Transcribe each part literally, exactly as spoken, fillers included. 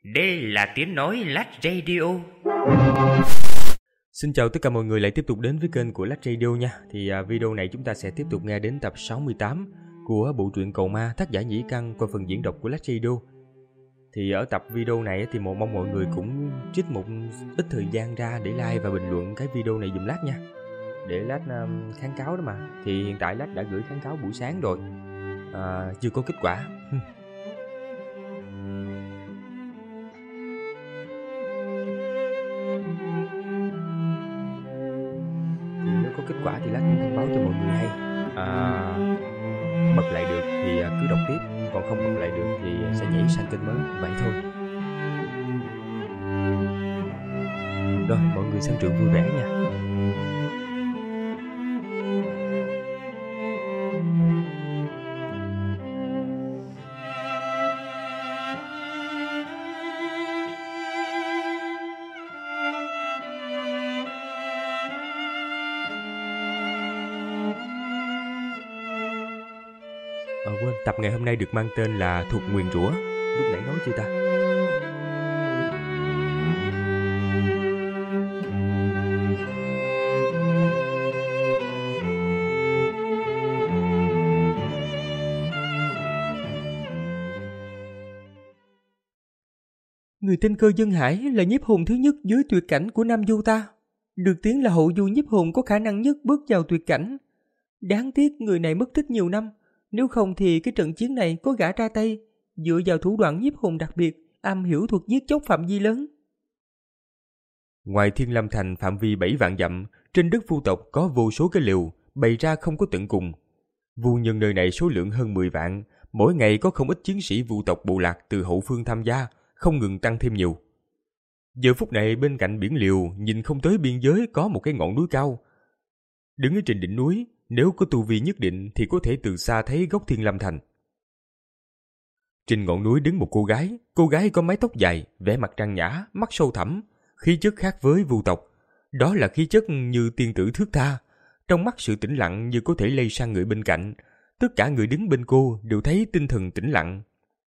Đây là tiếng nói Lách Radio. Xin chào tất cả mọi người lại tiếp tục đến với kênh của Lách Radio nha. Thì uh, video này chúng ta sẽ tiếp tục nghe đến tập sáu mươi tám của bộ truyện Cầu Ma tác giả Nhĩ Căn qua phần diễn đọc của Lách Radio. Thì ở tập video này thì một mong mọi người cũng trích một ít thời gian ra để like và bình luận cái video này dùm Lách nha. Để Lách um, kháng cáo đó mà. Thì hiện tại Lách đã gửi kháng cáo buổi sáng rồi, uh, chưa có kết quả. Có kết quả thì Lách cũng thông báo cho mọi người hay. À, bật lại được thì cứ đọc tiếp, còn không bật lại được thì sẽ nhảy sang kênh mới, vậy thôi. Rồi, mọi người xem truyện vui vẻ nha. À, quên, tập ngày hôm nay được mang tên là Thuộc Nguyền Rủa. Lúc nãy nói chưa ta? Người tên Cơ Dân Hải là nhiếp hồn thứ nhất dưới tuyệt cảnh của Nam Du ta. Được tiếng là hậu du nhiếp hồn có khả năng nhất bước vào tuyệt cảnh. Đáng tiếc người này mất tích nhiều năm. Nếu không thì cái trận chiến này có gã ra tay, dựa vào thủ đoạn nhiếp hồn đặc biệt, am hiểu thuật giết chóc phạm vi lớn. Ngoài Thiên Lâm Thành phạm vi bảy vạn dặm, trên đất vu tộc có vô số cái liều, bày ra không có tận cùng. Vu nhân nơi này số lượng hơn mười vạn, mỗi ngày có không ít chiến sĩ vu tộc bộ lạc từ hậu phương tham gia, không ngừng tăng thêm nhiều. Giờ phút này bên cạnh biển liều, nhìn không tới biên giới có một cái ngọn núi cao. Đứng ở trên đỉnh núi, nếu có tu vi nhất định thì có thể từ xa thấy góc Thiên Lâm Thành. Trên ngọn núi đứng một cô gái, cô gái có mái tóc dài, vẻ mặt trang nhã, mắt sâu thẳm, khí chất khác với vu tộc. Đó là khí chất như tiên tử thước tha, trong mắt sự tĩnh lặng như có thể lây sang người bên cạnh. Tất cả người đứng bên cô đều thấy tinh thần tĩnh lặng.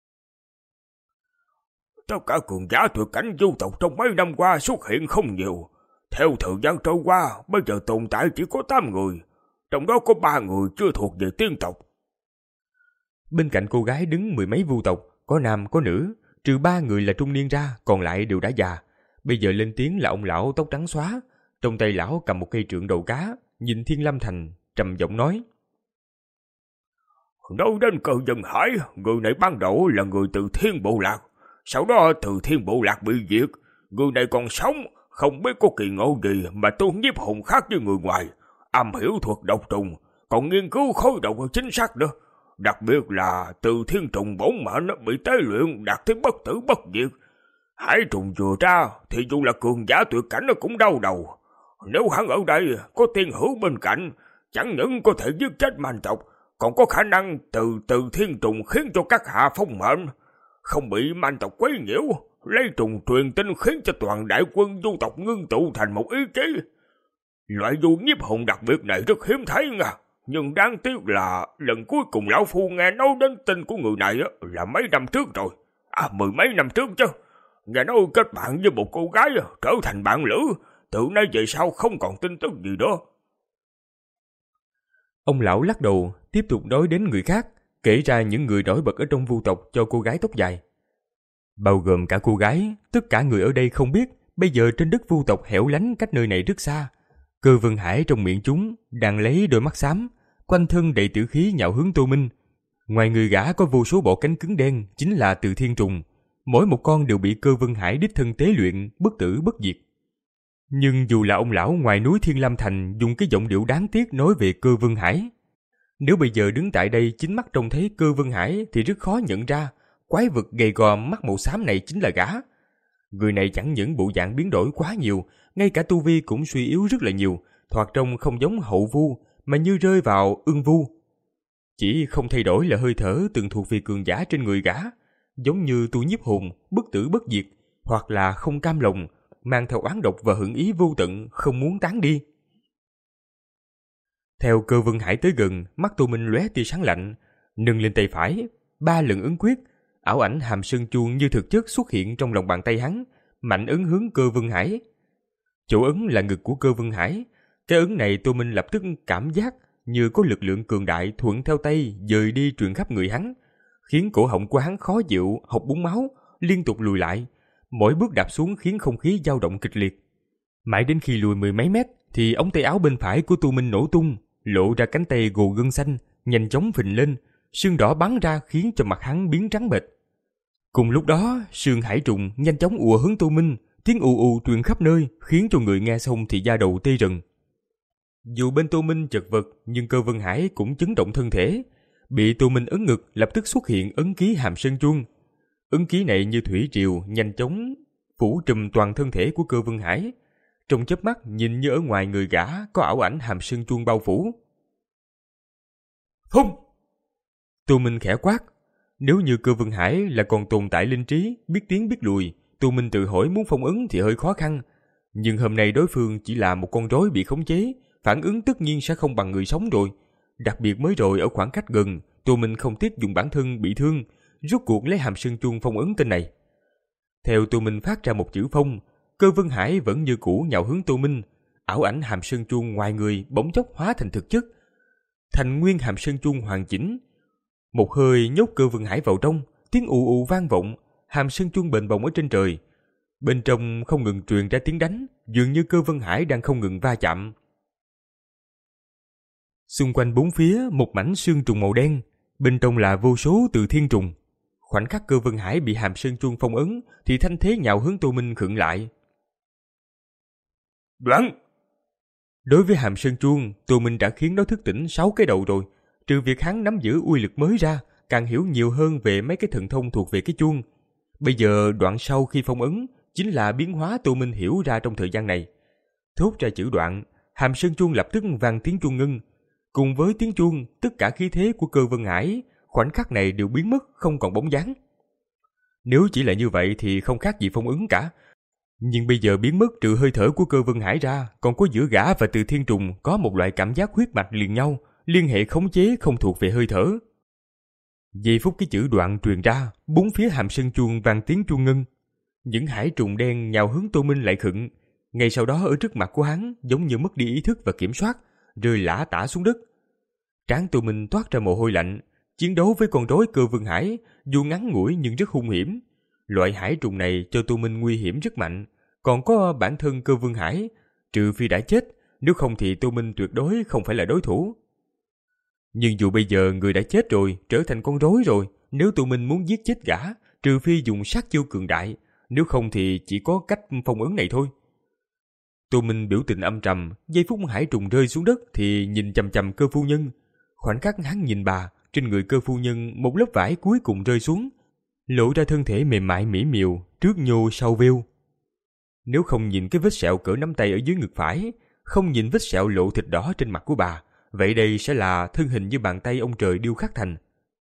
Tất cả cường giả tuyệt cảnh vu tộc trong mấy năm qua xuất hiện không nhiều. Theo thời gian trôi qua, bây giờ tồn tại chỉ có tám người. Trong đó có ba người chưa thuộc về tiên tộc. Bên cạnh cô gái đứng mười mấy vu tộc, có nam có nữ, trừ ba người là trung niên ra, còn lại đều đã già. Bây giờ lên tiếng là ông lão tóc trắng xóa, trong tay lão cầm một cây trượng đầu cá, nhìn Thiên Lâm Thành, trầm giọng nói: Nói đến Cơ Dân Hải, người này ban đầu là người từ Thiên Bộ Lạc, sau đó từ Thiên Bộ Lạc bị diệt, người này còn sống, không biết có kỳ ngộ gì mà tu nhiếp hồn khác với người ngoài. Am hiểu thuật độc trùng, còn nghiên cứu khối độc chính xác nữa. Đặc biệt là từ thiên trùng bổn mệnh bị tế luyện đạt tới bất tử bất diệt. Hải trùng vừa ra thì dù là cường giả tuyệt cảnh nó cũng đau đầu. Nếu hắn ở đây có tiên hữu bên cạnh, chẳng những có thể giết chết man tộc, còn có khả năng từ từ thiên trùng khiến cho các hạ phong mệnh không bị man tộc quấy nhiễu, lấy trùng truyền tin khiến cho toàn đại quân du tộc ngưng tụ thành một ý chí. Loại du nhiếp hồn đặc biệt này rất hiếm thấy nha, nhưng đáng tiếc là lần cuối cùng lão phu nghe nói đến tin của người này là mấy năm trước rồi. À, mười mấy năm trước chứ. Nghe nói kết bạn với một cô gái trở thành bạn lữ, từ nay về sau không còn tin tức gì đó. Ông lão lắc đầu, tiếp tục nói đến người khác, kể ra những người nổi bật ở trong vu tộc cho cô gái tóc dài. Bao gồm cả cô gái, tất cả người ở đây không biết, bây giờ trên đất vu tộc hẻo lánh cách nơi này rất xa. Cơ Vân Hải trong miệng chúng đang lấy đôi mắt xám, quanh thân đầy tử khí nhạo hướng Tô Minh. Ngoài người gã có vô số bộ cánh cứng đen, chính là từ thiên trùng. Mỗi một con đều bị Cơ Vân Hải đích thân tế luyện, bất tử bất diệt. Nhưng dù là ông lão ngoài núi Thiên Lâm Thành dùng cái giọng điệu đáng tiếc nói về Cơ Vân Hải, nếu bây giờ đứng tại đây chính mắt trông thấy Cơ Vân Hải thì rất khó nhận ra quái vật gầy gò mắt màu xám này chính là gã. Người này chẳng những bộ dạng biến đổi quá nhiều, ngay cả tu vi cũng suy yếu rất là nhiều, thoạt trông không giống hậu vu mà như rơi vào ưng vu. Chỉ không thay đổi là hơi thở từng thuộc về cường giả trên người gã, giống như tu nhiếp hồn, bất tử bất diệt, hoặc là không cam lòng, mang theo oán độc và hận ý vô tận, không muốn tán đi. Theo Cơ Vân Hải tới gần, mắt Tô Minh lóe tia sáng lạnh, nâng lên tay phải, ba lần ấn quyết, ảo ảnh Hàm Sơn Chuông như thực chất xuất hiện trong lòng bàn tay hắn, mạnh ấn hướng Cơ Vân Hải. Chỗ ấn là ngực của Cơ Vân Hải. Cái ấn này Tô Minh lập tức cảm giác như có lực lượng cường đại thuận theo tay dời đi truyền khắp người hắn, khiến cổ họng của hắn khó chịu, hộc búng máu, liên tục lùi lại. Mỗi bước đạp xuống khiến không khí dao động kịch liệt. Mãi đến khi lùi mười mấy mét thì ống tay áo bên phải của Tô Minh nổ tung, lộ ra cánh tay gồ gân xanh, nhanh chóng phình lên, sương đỏ bắn ra khiến cho mặt hắn biến trắng bệch. Cùng lúc đó, sương hải trùng nhanh chóng ùa hướng Tô Minh, tiếng ù ù truyền khắp nơi, khiến cho người nghe xong thì da đầu tê rần. Dù bên Tô Minh chật vật, nhưng Cơ Vân Hải cũng chấn động thân thể. Bị Tô Minh ấn ngực, lập tức xuất hiện ấn ký Hàm Sơn Chuông. Ấn ký này như thủy triều, nhanh chóng phủ trùm toàn thân thể của Cơ Vân Hải. Trong chớp mắt, nhìn như ở ngoài người gã có ảo ảnh Hàm Sơn Chuông bao phủ. Phun! Tô Minh khẽ quát. Nếu như Cơ Vân Hải là còn tồn tại linh trí, biết tiến biết lùi, Tô Minh tự hỏi muốn phong ấn thì hơi khó khăn. Nhưng hôm nay đối phương chỉ là một con rối bị khống chế, phản ứng tất nhiên sẽ không bằng người sống rồi. Đặc biệt mới rồi ở khoảng cách gần, Tô Minh không tiếc dùng bản thân bị thương, rút cuộc lấy Hàm Sơn Chuông phong ấn tên này. Theo Tô Minh phát ra một chữ phong, Cơ Vân Hải vẫn như cũ nhào hướng Tô Minh. Ảo ảnh Hàm Sơn Chuông ngoài người bỗng chốc hóa thành thực chất, thành nguyên Hàm Sơn Chuông hoàn chỉnh. Một hơi nhốt Cơ Vân Hải vào trong, tiếng ù ù vang vọng, Hàm Sơn Chuông bềnh bồng ở trên trời. Bên trong không ngừng truyền ra tiếng đánh, dường như Cơ Vân Hải đang không ngừng va chạm. Xung quanh bốn phía một mảnh xương trùng màu đen, bên trong là vô số từ thiên trùng. Khoảnh khắc Cơ Vân Hải bị Hàm Sơn Chuông phong ấn thì thanh thế nhào hướng Tô Minh khựng lại. Đoán! Đối với Hàm Sơn Chuông, Tô Minh đã khiến nó thức tỉnh sáu cái đầu rồi. Trừ việc hắn nắm giữ uy lực mới ra, càng hiểu nhiều hơn về mấy cái thần thông thuộc về cái chuông. Bây giờ đoạn sau khi phong ấn chính là biến hóa Tô Minh hiểu ra trong thời gian này. Thốt ra chữ đoạn, Hàm Sơn Chuông lập tức vang tiếng chuông ngưng. Cùng với tiếng chuông, tất cả khí thế của Cơ Vân Hải khoảnh khắc này đều biến mất, không còn bóng dáng. Nếu chỉ là như vậy thì không khác gì phong ấn cả. Nhưng bây giờ biến mất trừ hơi thở của Cơ Vân Hải ra, còn có giữa gã và Từ Thiên Trùng có một loại cảm giác huyết mạch liền nhau, liên hệ khống chế không thuộc về hơi thở. Giây phút cái chữ đoạn truyền ra, bốn phía Hàm Sơn Chuông vang tiếng chuông ngưng. Những hải trùng đen nhào hướng Tô Minh lại khựng. Ngay sau đó ở trước mặt của hắn giống như mất đi ý thức và kiểm soát, rơi lả tả xuống đất. Trán Tô Minh toát ra mồ hôi lạnh. Chiến đấu với con rối Cơ Vân Hải dù ngắn ngủi nhưng rất hung hiểm. Loại hải trùng này cho Tô Minh nguy hiểm rất mạnh. Còn có bản thân Cơ Vân Hải, trừ phi đã chết, nếu không thì Tô Minh tuyệt đối không phải là đối thủ. Nhưng dù bây giờ người đã chết rồi, trở thành con rối rồi, nếu Tô Minh muốn giết chết gã, trừ phi dùng sát chiêu cường đại, nếu không thì chỉ có cách phong ấn này thôi. Tô Minh biểu tình âm trầm, giây phút hải trùng rơi xuống đất thì nhìn chằm chằm Cơ phu nhân. Khoảnh khắc hắn nhìn bà, trên người Cơ phu nhân một lớp vải cuối cùng rơi xuống, lộ ra thân thể mềm mại mỹ miều, trước nhô sau vêu. Nếu không nhìn cái vết sẹo cỡ nắm tay ở dưới ngực phải, không nhìn vết sẹo lộ thịt đỏ trên mặt của bà, vậy đây sẽ là thân hình như bàn tay ông trời điêu khắc thành.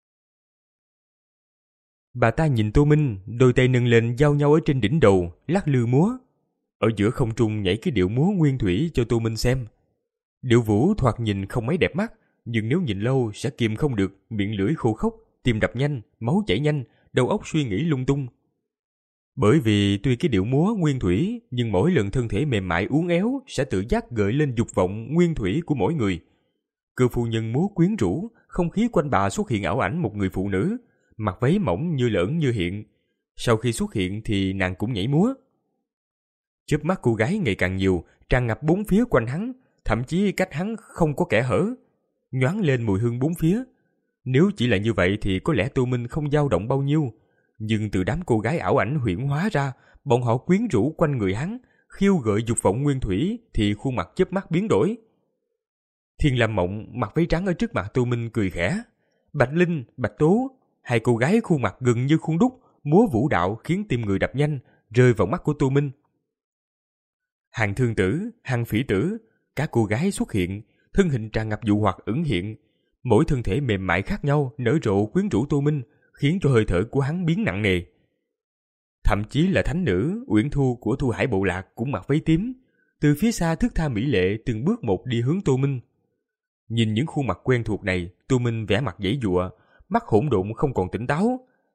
Bà ta nhìn Tô Minh, đôi tay nâng lên giao nhau ở trên đỉnh đầu, lắc lư múa. Ở giữa không trung nhảy cái điệu múa nguyên thủy cho Tô Minh xem. Điệu vũ thoạt nhìn không mấy đẹp mắt, nhưng nếu nhìn lâu sẽ kìm không được, miệng lưỡi khô khốc, tim đập nhanh, máu chảy nhanh, đầu óc suy nghĩ lung tung. Bởi vì tuy cái điệu múa nguyên thủy, nhưng mỗi lần thân thể mềm mại uốn éo sẽ tự giác gợi lên dục vọng nguyên thủy của mỗi người. Cơ phu nhân múa quyến rũ, không khí quanh bà xuất hiện ảo ảnh một người phụ nữ, mặc váy mỏng như lởn như hiện. Sau khi xuất hiện thì nàng cũng nhảy múa. Chớp mắt cô gái ngày càng nhiều, tràn ngập bốn phía quanh hắn, thậm chí cách hắn không có kẽ hở, nhoáng lên mùi hương bốn phía. Nếu chỉ là như vậy thì có lẽ Tô Minh không dao động bao nhiêu, nhưng từ đám cô gái ảo ảnh huyễn hóa ra, bọn họ quyến rũ quanh người hắn, khiêu gợi dục vọng nguyên thủy thì khuôn mặt chớp mắt biến đổi. Thiên Lam Mộng mặc váy trắng ở trước mặt Tô Minh cười khẽ. Bạch Linh, Bạch Tố, hai cô gái khuôn mặt gần như khuôn đúc, múa vũ đạo khiến tim người đập nhanh, rơi vào mắt của Tô Minh. Hàng Thương Tử, Hàng Phỉ Tử, các cô gái xuất hiện, thân hình tràn ngập dụ hoặc ẩn hiện, mỗi thân thể mềm mại khác nhau nở rộ quyến rũ Tô Minh, khiến cho hơi thở của hắn biến nặng nề. Thậm chí là thánh nữ Uyển Thu của Thu Hải Bộ Lạc cũng mặc váy tím, từ phía xa thước tha mỹ lệ từng bước một đi hướng Tô Minh. Nhìn những khuôn mặt quen thuộc này, Tô Minh vẻ mặt giãy giụa, mắt hỗn độn không còn tỉnh táo.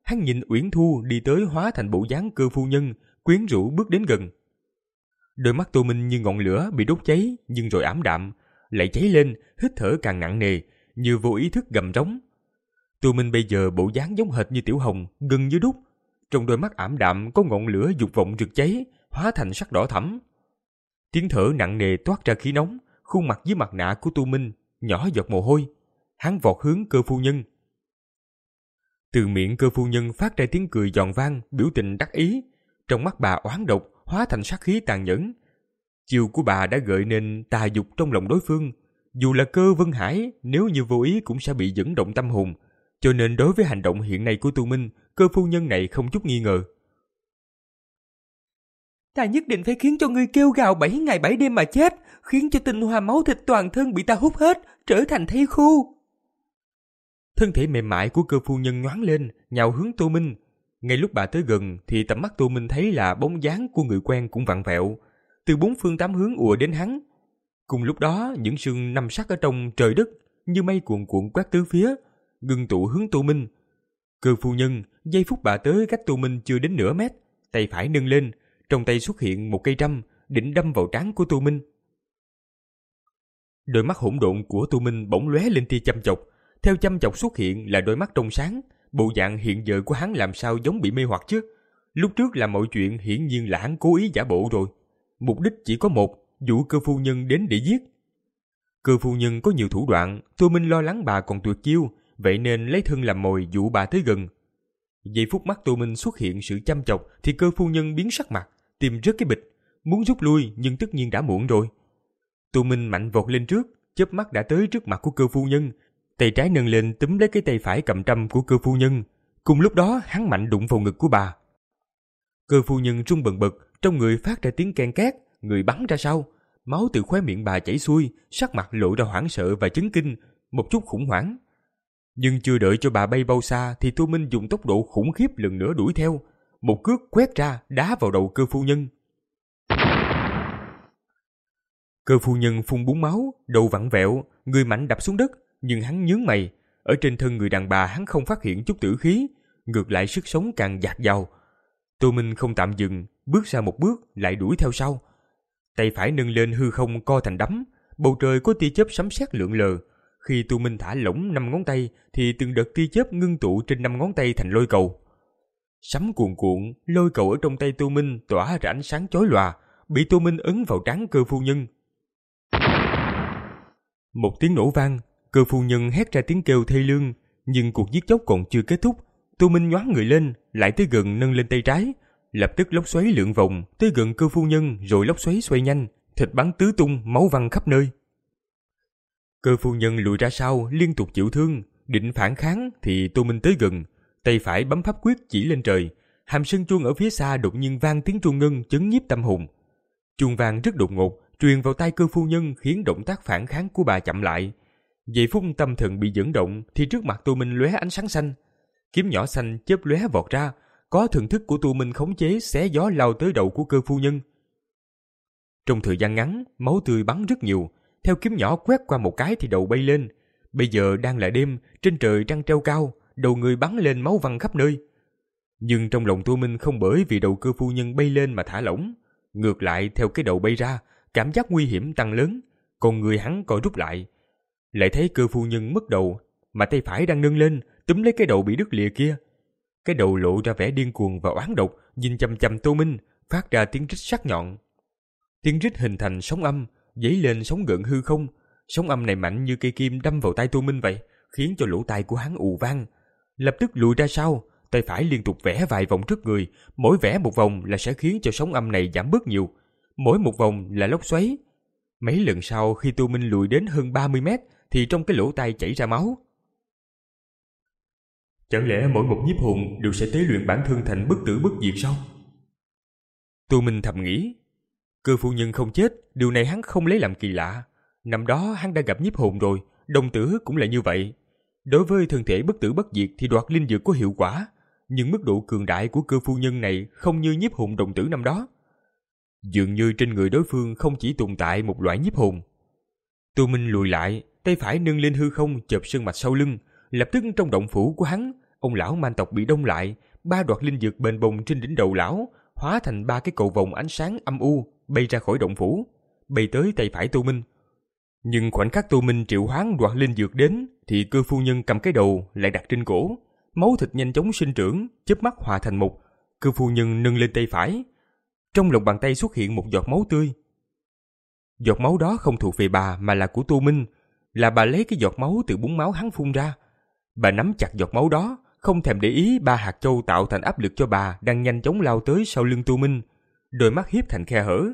hắn nhìn Uyển Thu đi tới hóa thành bộ dáng Cơ phu nhân, quyến rũ bước đến gần. Đôi mắt Tô Minh như ngọn lửa bị đốt cháy nhưng rồi ảm đạm, lại cháy lên, hít thở càng nặng nề, như vô ý thức gầm rống. Tô Minh bây giờ bộ dáng giống hệt như Tiểu Hồng, gần như đúc. Trong đôi mắt ảm đạm có ngọn lửa dục vọng rực cháy, hóa thành sắc đỏ thẫm. Tiếng thở nặng nề toát ra khí nóng, khuôn mặt dưới mặt nạ của Tô Minh nhỏ giọt mồ hôi. Hắn vọt hướng Cơ phu nhân. Từ miệng Cơ phu nhân phát ra tiếng cười giòn vang, biểu tình đắc ý. Trong mắt bà oán độc, hóa thành sát khí tàn nhẫn. Chiều của bà đã gợi nên tà dục trong lòng đối phương. Dù là Cơ Vân Hải, nếu như vô ý cũng sẽ bị dẫn động tâm hồn. Cho nên đối với hành động hiện nay của Tô Minh, Cơ phu nhân này không chút nghi ngờ. Ta nhất định phải khiến cho ngươi kêu gào bảy ngày bảy đêm mà chết, khiến cho tinh hoa máu thịt toàn thân bị ta hút hết, trở thành thây khô. Thân thể mềm mại của Cơ phu nhân nhoáng lên, nhào hướng Tô Minh. Ngay lúc bà tới gần thì tầm mắt Tô Minh thấy là bóng dáng của người quen cũng vặn vẹo, từ bốn phương tám hướng ùa đến hắn. Cùng lúc đó, những sương năm sắc ở trong trời đất như mây cuồn cuộn quét tứ phía, ngưng tụ hướng Tô Minh. Cơ phu nhân, giây phút bà tới cách Tô Minh chưa đến nửa mét, tay phải nâng lên, trong tay xuất hiện một cây trâm, định đâm vào trán của Tô Minh. Đôi mắt hỗn độn của Tô Minh bỗng lóe lên tia chăm chọc, theo chăm chọc xuất hiện là đôi mắt trong sáng. Bộ dạng hiện giờ của hắn làm sao giống bị mê hoặc chứ? Lúc trước làm mọi chuyện hiển nhiên là hắn cố ý giả bộ rồi. Mục đích chỉ có một, dụ Cơ phu nhân đến để giết. Cơ phu nhân có nhiều thủ đoạn, Tô Minh lo lắng bà còn tuyệt chiêu, vậy nên lấy thân làm mồi dụ bà tới gần. Giây phút mắt Tô Minh xuất hiện sự chăm chọc thì Cơ phu nhân biến sắc mặt, tìm rớt cái bịch, muốn rút lui nhưng tất nhiên đã muộn rồi. Tô Minh mạnh vọt lên trước, chớp mắt đã tới trước mặt của Cơ phu nhân, tay trái nâng lên túm lấy cái tay phải cầm trâm của Cơ phu nhân. Cùng lúc đó hắn mạnh đụng vào ngực của bà. Cơ phu nhân run bần bật, trong người phát ra tiếng ken két, người bắn ra sau, máu từ khóe miệng bà chảy xuôi, sắc mặt lộ ra hoảng sợ và chấn kinh, một chút khủng hoảng. Nhưng chưa đợi cho bà bay bao xa thì Tô Minh dùng tốc độ khủng khiếp lần nữa đuổi theo, một cước quét ra đá vào đầu Cơ phu nhân. Cơ phu nhân phun búng máu, đầu vặn vẹo, người mạnh đập xuống đất, nhưng hắn nhướng mày, ở trên thân người đàn bà hắn không phát hiện chút tử khí, ngược lại sức sống càng dạt dào. Tô Minh không tạm dừng, bước ra một bước lại đuổi theo sau. Tay phải nâng lên hư không co thành đấm, bầu trời có tia chớp sấm sét lượn lờ. Khi Tô Minh thả lỏng năm ngón tay thì từng đợt tia chớp ngưng tụ trên năm ngón tay thành lôi cầu. Sấm cuồn cuộn, lôi cầu ở trong tay Tô Minh tỏa ra ánh sáng chói lòa, bị Tô Minh ấn vào trán Cơ phu nhân. Một tiếng nổ vang, Cơ phu nhân hét ra tiếng kêu thê lương, nhưng cuộc giết chóc còn chưa kết thúc. Tô Minh nhoáng người lên, lại tới gần nâng lên tay trái, lập tức lốc xoáy lượn vòng tới gần Cơ phu nhân, rồi lốc xoáy xoay nhanh, thịt bắn tứ tung, máu văng khắp nơi. Cơ phu nhân lùi ra sau, liên tục chịu thương, định phản kháng thì Tô Minh tới gần, tay phải bấm pháp quyết chỉ lên trời, hàm sơn chuông ở phía xa đột nhiên vang tiếng chuông ngân chấn nhiếp tâm hồn. Chuông vang rất đột ngột, truyền vào tai Cơ phu nhân khiến động tác phản kháng của bà chậm lại. Giây phút tâm thần bị dẫn động thì trước mặt Tô Minh lóe ánh sáng xanh, kiếm nhỏ xanh chớp lóe vọt ra, có thần thức của Tô Minh khống chế xé gió lao tới đầu của Cơ phu nhân. Trong thời gian ngắn, máu tươi bắn rất nhiều, theo kiếm nhỏ quét qua một cái thì đầu bay lên. Bây giờ đang là đêm, trên trời trăng treo cao, đầu người bắn lên máu văng khắp nơi. Nhưng trong lòng Tô Minh không bởi vì đầu Cơ phu nhân bay lên mà thả lỏng, ngược lại theo cái đầu bay ra, cảm giác nguy hiểm tăng lớn, còn người hắn co rút lại. Lại thấy Cơ phu nhân mất đầu, mà tay phải đang nâng lên túm lấy cái đầu bị đứt lìa kia. Cái đầu lộ ra vẻ điên cuồng và oán độc, nhìn chằm chằm Tô Minh, phát ra tiếng rít sắc nhọn. Tiếng rít hình thành sóng âm, dấy lên sóng gợn hư không. Sóng âm này mạnh như cây kim đâm vào tai Tô Minh vậy, khiến cho lỗ tai của hắn ù vang. Lập tức lùi ra sau, tay phải liên tục vẽ vài vòng trước người, mỗi vẽ một vòng là sẽ khiến cho sóng âm này giảm bớt nhiều. Mỗi một vòng là lốc xoáy. Mấy lần sau khi Tô Minh lùi đến hơn ba mươi mét thì trong cái lỗ tai chảy ra máu. Chẳng lẽ mỗi một nhiếp hồn đều sẽ tế luyện bản thân thành bất tử bất diệt sao? Tô Minh thầm nghĩ. Cơ phu nhân không chết, điều này hắn không lấy làm kỳ lạ. Năm đó hắn đã gặp nhiếp hồn rồi, đồng tử cũng là như vậy. Đối với thân thể bất tử bất diệt thì đoạt linh dược có hiệu quả, nhưng mức độ cường đại của Cơ phu nhân này không như nhiếp hồn đồng tử năm đó. Dường như trên người đối phương không chỉ tồn tại một loại nhiếp hồn. Tô Minh lùi lại, tay phải nâng lên hư không chộp sơn mạch sau lưng, lập tức trong động phủ của hắn, ông lão man tộc bị đông lại, ba đoạt linh dược bền bồng trên đỉnh đầu lão hóa thành ba cái cầu vồng ánh sáng âm u bay ra khỏi động phủ, bay tới tay phải Tô Minh. Nhưng khoảnh khắc Tô Minh triệu hoán đoạt linh dược đến thì Cơ phu nhân cầm cái đầu lại đặt trên cổ, máu thịt nhanh chóng sinh trưởng, chớp mắt hòa thành một. Cơ phu nhân nâng lên tay phải, trong lòng bàn tay xuất hiện một giọt máu tươi. Giọt máu đó không thuộc về bà mà là của Tô Minh, là bà lấy cái giọt máu từ búng máu hắn phun ra. Bà nắm chặt giọt máu đó, không thèm để ý ba hạt châu tạo thành áp lực cho bà đang nhanh chóng lao tới sau lưng Tô Minh, đôi mắt hiếp thành khe hở.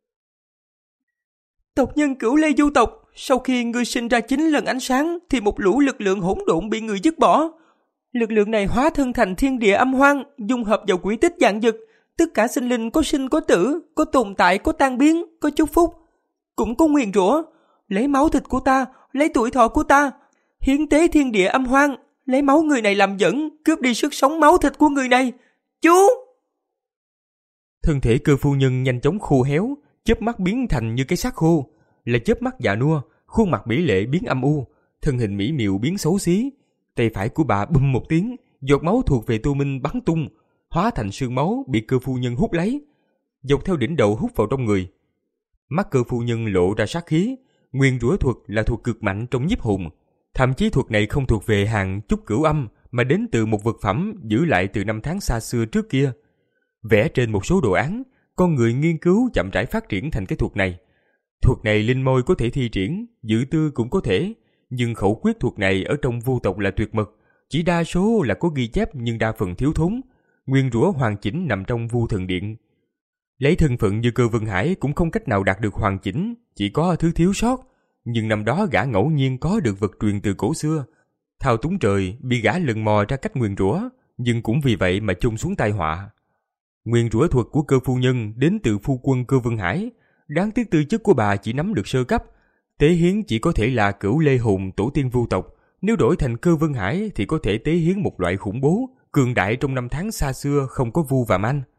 Tộc nhân Cửu Lê du tộc, sau khi ngươi sinh ra chín lần ánh sáng thì một lũ lực lượng hỗn độn bị người dứt bỏ. Lực lượng này hóa thân thành thiên địa âm hoang, dung hợp vào quỹ tích vạn dực. Tất cả sinh linh có sinh có tử, có tồn tại có tan biến, có chúc phúc, cũng có nguyền rủa. Lấy máu thịt của ta, lấy tuổi thọ của ta, hiến tế thiên địa âm hoang, lấy máu người này làm dẫn, cướp đi sức sống máu thịt của người này. Chú! Thân thể Cơ phu nhân nhanh chóng khô héo, chớp mắt biến thành như cái xác khô, là chớp mắt già nua, khuôn mặt mỹ lệ biến âm u, thân hình mỹ miều biến xấu xí. Tay phải của bà bùm một tiếng, giọt máu thuộc về Tô Minh bắn tung, hóa thành sương máu bị Cơ phu nhân hút lấy, dọc theo đỉnh đầu hút vào trong người. Mắt Cơ phu nhân lộ ra sát khí. Nguyên rủa thuật là thuật cực mạnh trong nhiếp hồn, thậm chí thuật này không thuộc về hàng Chúc Cửu Âm mà đến từ một vật phẩm giữ lại từ năm tháng xa xưa trước kia. Vẽ trên một số đồ án, con người nghiên cứu chậm rãi phát triển thành cái thuật này. Thuật này linh môi có thể thi triển, dự tư cũng có thể, nhưng khẩu quyết thuật này ở trong vu tộc là tuyệt mật, chỉ đa số là có ghi chép nhưng đa phần thiếu thốn. Nguyên rủa hoàn chỉnh nằm trong vu thần điện. Lấy thân phận như Cơ Vân Hải cũng không cách nào đạt được hoàn chỉnh, chỉ có thứ thiếu sót. Nhưng năm đó gã ngẫu nhiên có được vật truyền từ cổ xưa. Thao túng trời bị gã lần mò ra cách nguyền rủa, nhưng cũng vì vậy mà chôn xuống tai họa. Nguyền rủa thuật của Cơ phu nhân đến từ phu quân Cơ Vân Hải, đáng tiếc tư chất của bà chỉ nắm được sơ cấp. Tế hiến chỉ có thể là Cửu Lê hồn tổ tiên vu tộc, nếu đổi thành Cơ Vân Hải thì có thể tế hiến một loại khủng bố, cường đại trong năm tháng xa xưa không có vu và manh.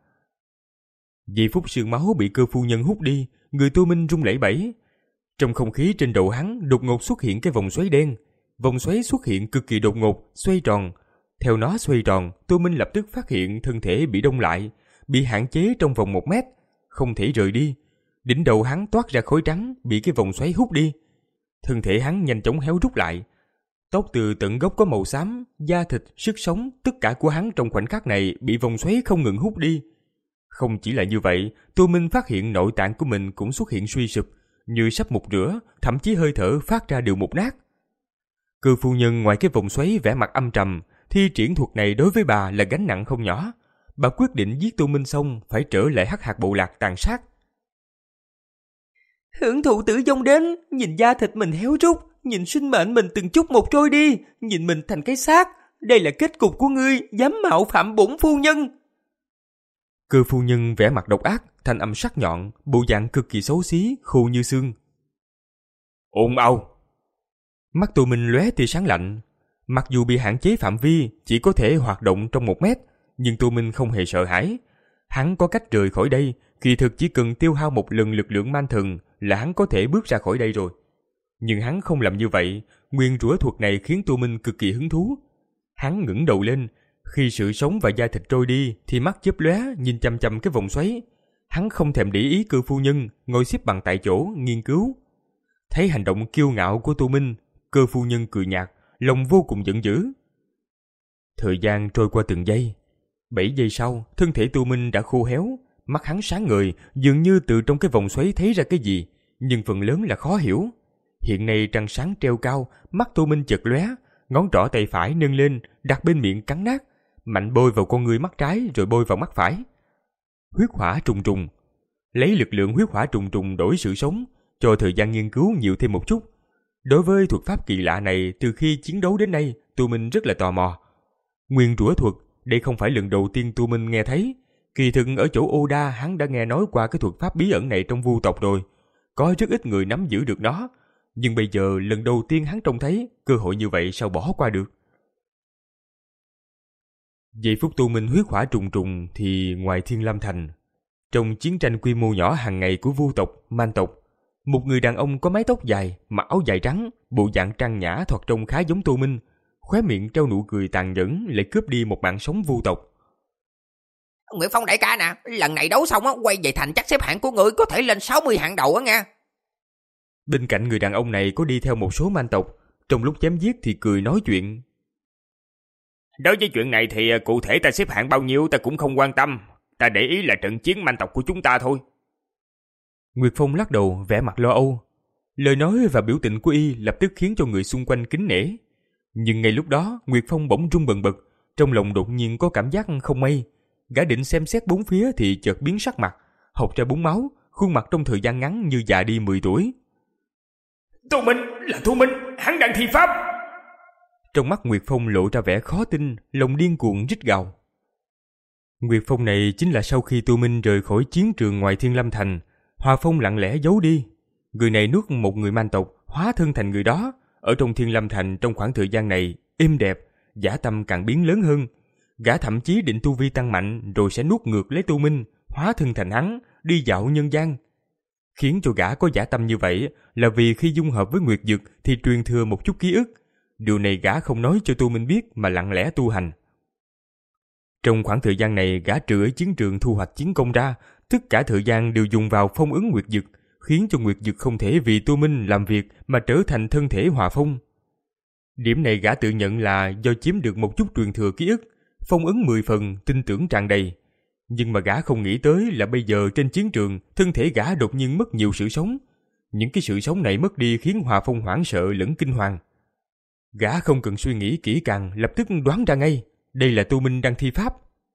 Giây phút sương máu bị Cơ phu nhân hút đi, người Tô Minh rung lẩy bẩy. Trong không khí trên đầu hắn đột ngột xuất hiện cái vòng xoáy đen. Vòng xoáy xuất hiện cực kỳ đột ngột, xoay tròn. Theo nó xoay tròn, Tô Minh lập tức phát hiện thân thể bị đông lại, bị hạn chế trong vòng một mét, không thể rời đi. Đỉnh đầu hắn toát ra khói trắng, bị cái vòng xoáy hút đi. Thân thể hắn nhanh chóng héo rút lại. Tóc từ tận gốc có màu xám, da thịt, sức sống, tất cả của hắn trong khoảnh khắc này bị vòng xoáy không ngừng hút đi. Không chỉ là như vậy, Tô Minh phát hiện nội tạng của mình cũng xuất hiện suy sụp, như sắp mục rửa, thậm chí hơi thở phát ra đều mục nát. Cơ phu nhân ngoài cái vòng xoáy vẻ mặt âm trầm, thi triển thuật này đối với bà là gánh nặng không nhỏ. Bà quyết định giết Tô Minh xong phải trở lại Hắc Hạt Bộ Lạc tàn sát. Hưởng thụ tử vong đến, nhìn da thịt mình héo rút, nhìn sinh mệnh mình từng chút một trôi đi, nhìn mình thành cái xác. Đây là kết cục của ngươi, dám mạo phạm bổn phu nhân. Cơ phu nhân vẻ mặt độc ác, thanh âm sắc nhọn, bộ dạng cực kỳ xấu xí, khô như xương. Ồn ào! Mắt Tô Minh lóe tia sáng lạnh. Mặc dù bị hạn chế phạm vi, chỉ có thể hoạt động trong một mét, nhưng Tô Minh không hề sợ hãi. Hắn có cách rời khỏi đây, kỳ thực chỉ cần tiêu hao một lần lực lượng man thần là hắn có thể bước ra khỏi đây rồi. Nhưng hắn không làm như vậy, nguyên rủa thuật này khiến Tô Minh cực kỳ hứng thú. Hắn ngẩng đầu lên, khi sự sống và da thịt trôi đi thì mắt chớp lóe nhìn chằm chằm cái vòng xoáy. Hắn không thèm để ý Cơ phu nhân, ngồi xếp bằng tại chỗ nghiên cứu. Thấy hành động kiêu ngạo của Tô Minh, Cơ phu nhân cười nhạt, lòng vô cùng giận dữ. Thời gian trôi qua từng giây. Bảy giây sau, thân thể Tô Minh đã khô héo, mắt hắn sáng ngời, dường như từ trong cái vòng xoáy thấy ra cái gì, nhưng phần lớn là khó hiểu. Hiện nay trăng sáng treo cao, mắt Tô Minh chợt lóe, ngón trỏ tay phải nâng lên, đặt bên miệng cắn nát, mạnh bôi vào con ngươi mắt trái rồi bôi vào mắt phải. Huyết hỏa trùng trùng. Lấy lực lượng huyết hỏa trùng trùng đổi sự sống, cho thời gian nghiên cứu nhiều thêm một chút. Đối với thuật pháp kỳ lạ này, từ khi chiến đấu đến nay, Tô Minh rất là tò mò. Nguyên rủa thuật, đây không phải lần đầu tiên Tô Minh nghe thấy. Kỳ thực ở chỗ Oda hắn đã nghe nói qua cái thuật pháp bí ẩn này trong vu tộc rồi. Có rất ít người nắm giữ được nó. Nhưng bây giờ lần đầu tiên hắn trông thấy, cơ hội như vậy sao bỏ qua được. Giây phút Tô Minh huyết hỏa trùng trùng thì ngoài Thiên Lam Thành, trong chiến tranh quy mô nhỏ hàng ngày của vu tộc, man tộc, một người đàn ông có mái tóc dài, mặc áo dài trắng, bộ dạng trang nhã thoạt trông khá giống Tô Minh, khóe miệng treo nụ cười tàn nhẫn lại cướp đi một mạng sống vu tộc. Nguyệt Phong đại ca nè, lần này đấu xong á, quay về thành chắc xếp hạng của người có thể lên sáu mươi hạng đầu á nha. Bên cạnh người đàn ông này có đi theo một số man tộc, trong lúc chém giết thì cười nói chuyện. Đối với chuyện này thì cụ thể ta xếp hạng bao nhiêu ta cũng không quan tâm, ta để ý là trận chiến man tộc của chúng ta thôi. Nguyệt Phong lắc đầu vẻ mặt lo âu. Lời nói và biểu tình của y lập tức khiến cho người xung quanh kính nể. Nhưng ngay lúc đó Nguyệt Phong bỗng run bần bật, trong lòng đột nhiên có cảm giác không may. Gã định xem xét bốn phía thì chợt biến sắc mặt, hộc ra búng máu, khuôn mặt trong thời gian ngắn như già đi mười tuổi. Tô Minh, là Tô Minh, hắn đang thi pháp. Trong mắt Nguyệt Phong lộ ra vẻ khó tin, lòng điên cuồng rít gào. Nguyệt Phong này chính là sau khi Tô Minh rời khỏi chiến trường ngoài Thiên Lâm Thành, Hòa Phong lặng lẽ giấu đi. Người này nuốt một người man tộc, hóa thân thành người đó. Ở trong Thiên Lâm Thành trong khoảng thời gian này, êm đẹp, dã tâm càng biến lớn hơn. Gã thậm chí định tu vi tăng mạnh rồi sẽ nuốt ngược lấy Tô Minh, hóa thân thành hắn, đi dạo nhân gian. Khiến cho gã có dã tâm như vậy là vì khi dung hợp với Nguyệt Dực thì truyền thừa một chút ký ức. Điều này gã không nói cho Tô Minh biết mà lặng lẽ tu hành. Trong khoảng thời gian này gã trừ ở chiến trường thu hoạch chiến công ra, tất cả thời gian đều dùng vào phong ấn Nguyệt Dực, khiến cho Nguyệt Dực không thể vì Tô Minh làm việc mà trở thành thân thể Hòa Phong. Điểm này gã tự nhận là do chiếm được một chút truyền thừa ký ức, phong ấn mười phần, tin tưởng tràn đầy. Nhưng mà gã không nghĩ tới là bây giờ trên chiến trường, thân thể gã đột nhiên mất nhiều sự sống. Những cái sự sống này mất đi khiến Hòa Phong hoảng sợ lẫn kinh hoàng. Gã không cần suy nghĩ kỹ càng, lập tức đoán ra ngay, đây là Tô Minh đang thi pháp.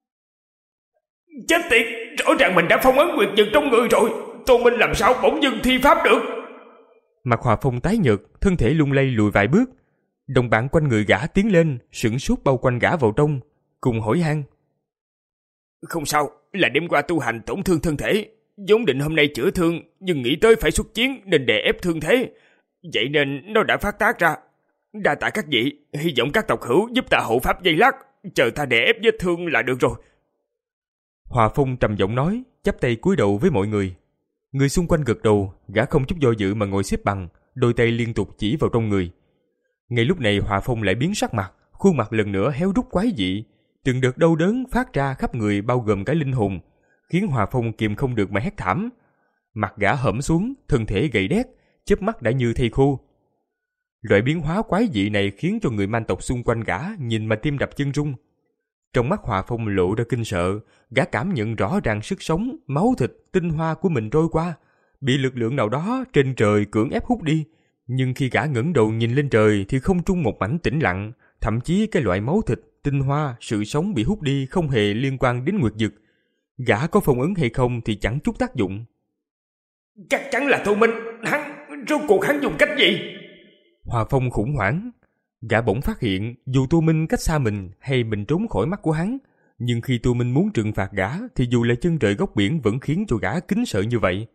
Chết tiệt, rõ ràng mình đã phong ấn Nguyệt Dực trong người rồi, Tô Minh làm sao bỗng dưng thi pháp được? Mặt Hòa Phong tái nhợt, thân thể lung lay lùi vài bước. Đồng bạn quanh người gã tiến lên, sửng sốt bao quanh gã vào trong, cùng hỏi han. Không sao, là đêm qua tu hành tổn thương thân thể, vốn định hôm nay chữa thương, nhưng nghĩ tới phải xuất chiến nên đè ép thương thế, vậy nên nó đã phát tác ra. Đa tạ các vị, hy vọng các tộc hữu giúp ta hộ pháp giây lát, chờ ta đè ép vết thương là được rồi. Hòa Phong trầm giọng nói, chắp tay cúi đầu với mọi người. Người xung quanh gật đầu, gã không chút do dự mà ngồi xếp bằng, đôi tay liên tục chỉ vào trong người. Ngay lúc này Hòa Phong lại biến sắc mặt, khuôn mặt lần nữa héo rút quái dị, từng đợt đau đớn phát ra khắp người bao gồm cả linh hồn, khiến Hòa Phong kìm không được mà hét thảm. Mặt gã hõm xuống, thân thể gầy đét, chớp mắt đã như thây khô. Loại biến hóa quái dị này khiến cho người man tộc xung quanh gã nhìn mà tim đập chân rung. Trong mắt Hòa Phong lộ ra kinh sợ, gã cảm nhận rõ ràng sức sống, máu thịt, tinh hoa của mình trôi qua, bị lực lượng nào đó trên trời cưỡng ép hút đi. Nhưng khi gã ngẩng đầu nhìn lên trời thì không trung một mảnh tĩnh lặng, thậm chí cái loại máu thịt, tinh hoa, sự sống bị hút đi không hề liên quan đến Nguyệt Dực. Gã có phong ấn hay không thì chẳng chút tác dụng. Chắc chắn là Tô Minh, hắn, rốt cuộc hắn dùng cách gì? Hòa Phong khủng hoảng. Gã bỗng phát hiện dù Tô Minh cách xa mình hay mình trốn khỏi mắt của hắn, nhưng khi Tô Minh muốn trừng phạt gã thì dù là chân trời góc biển vẫn khiến cho gã kính sợ như vậy.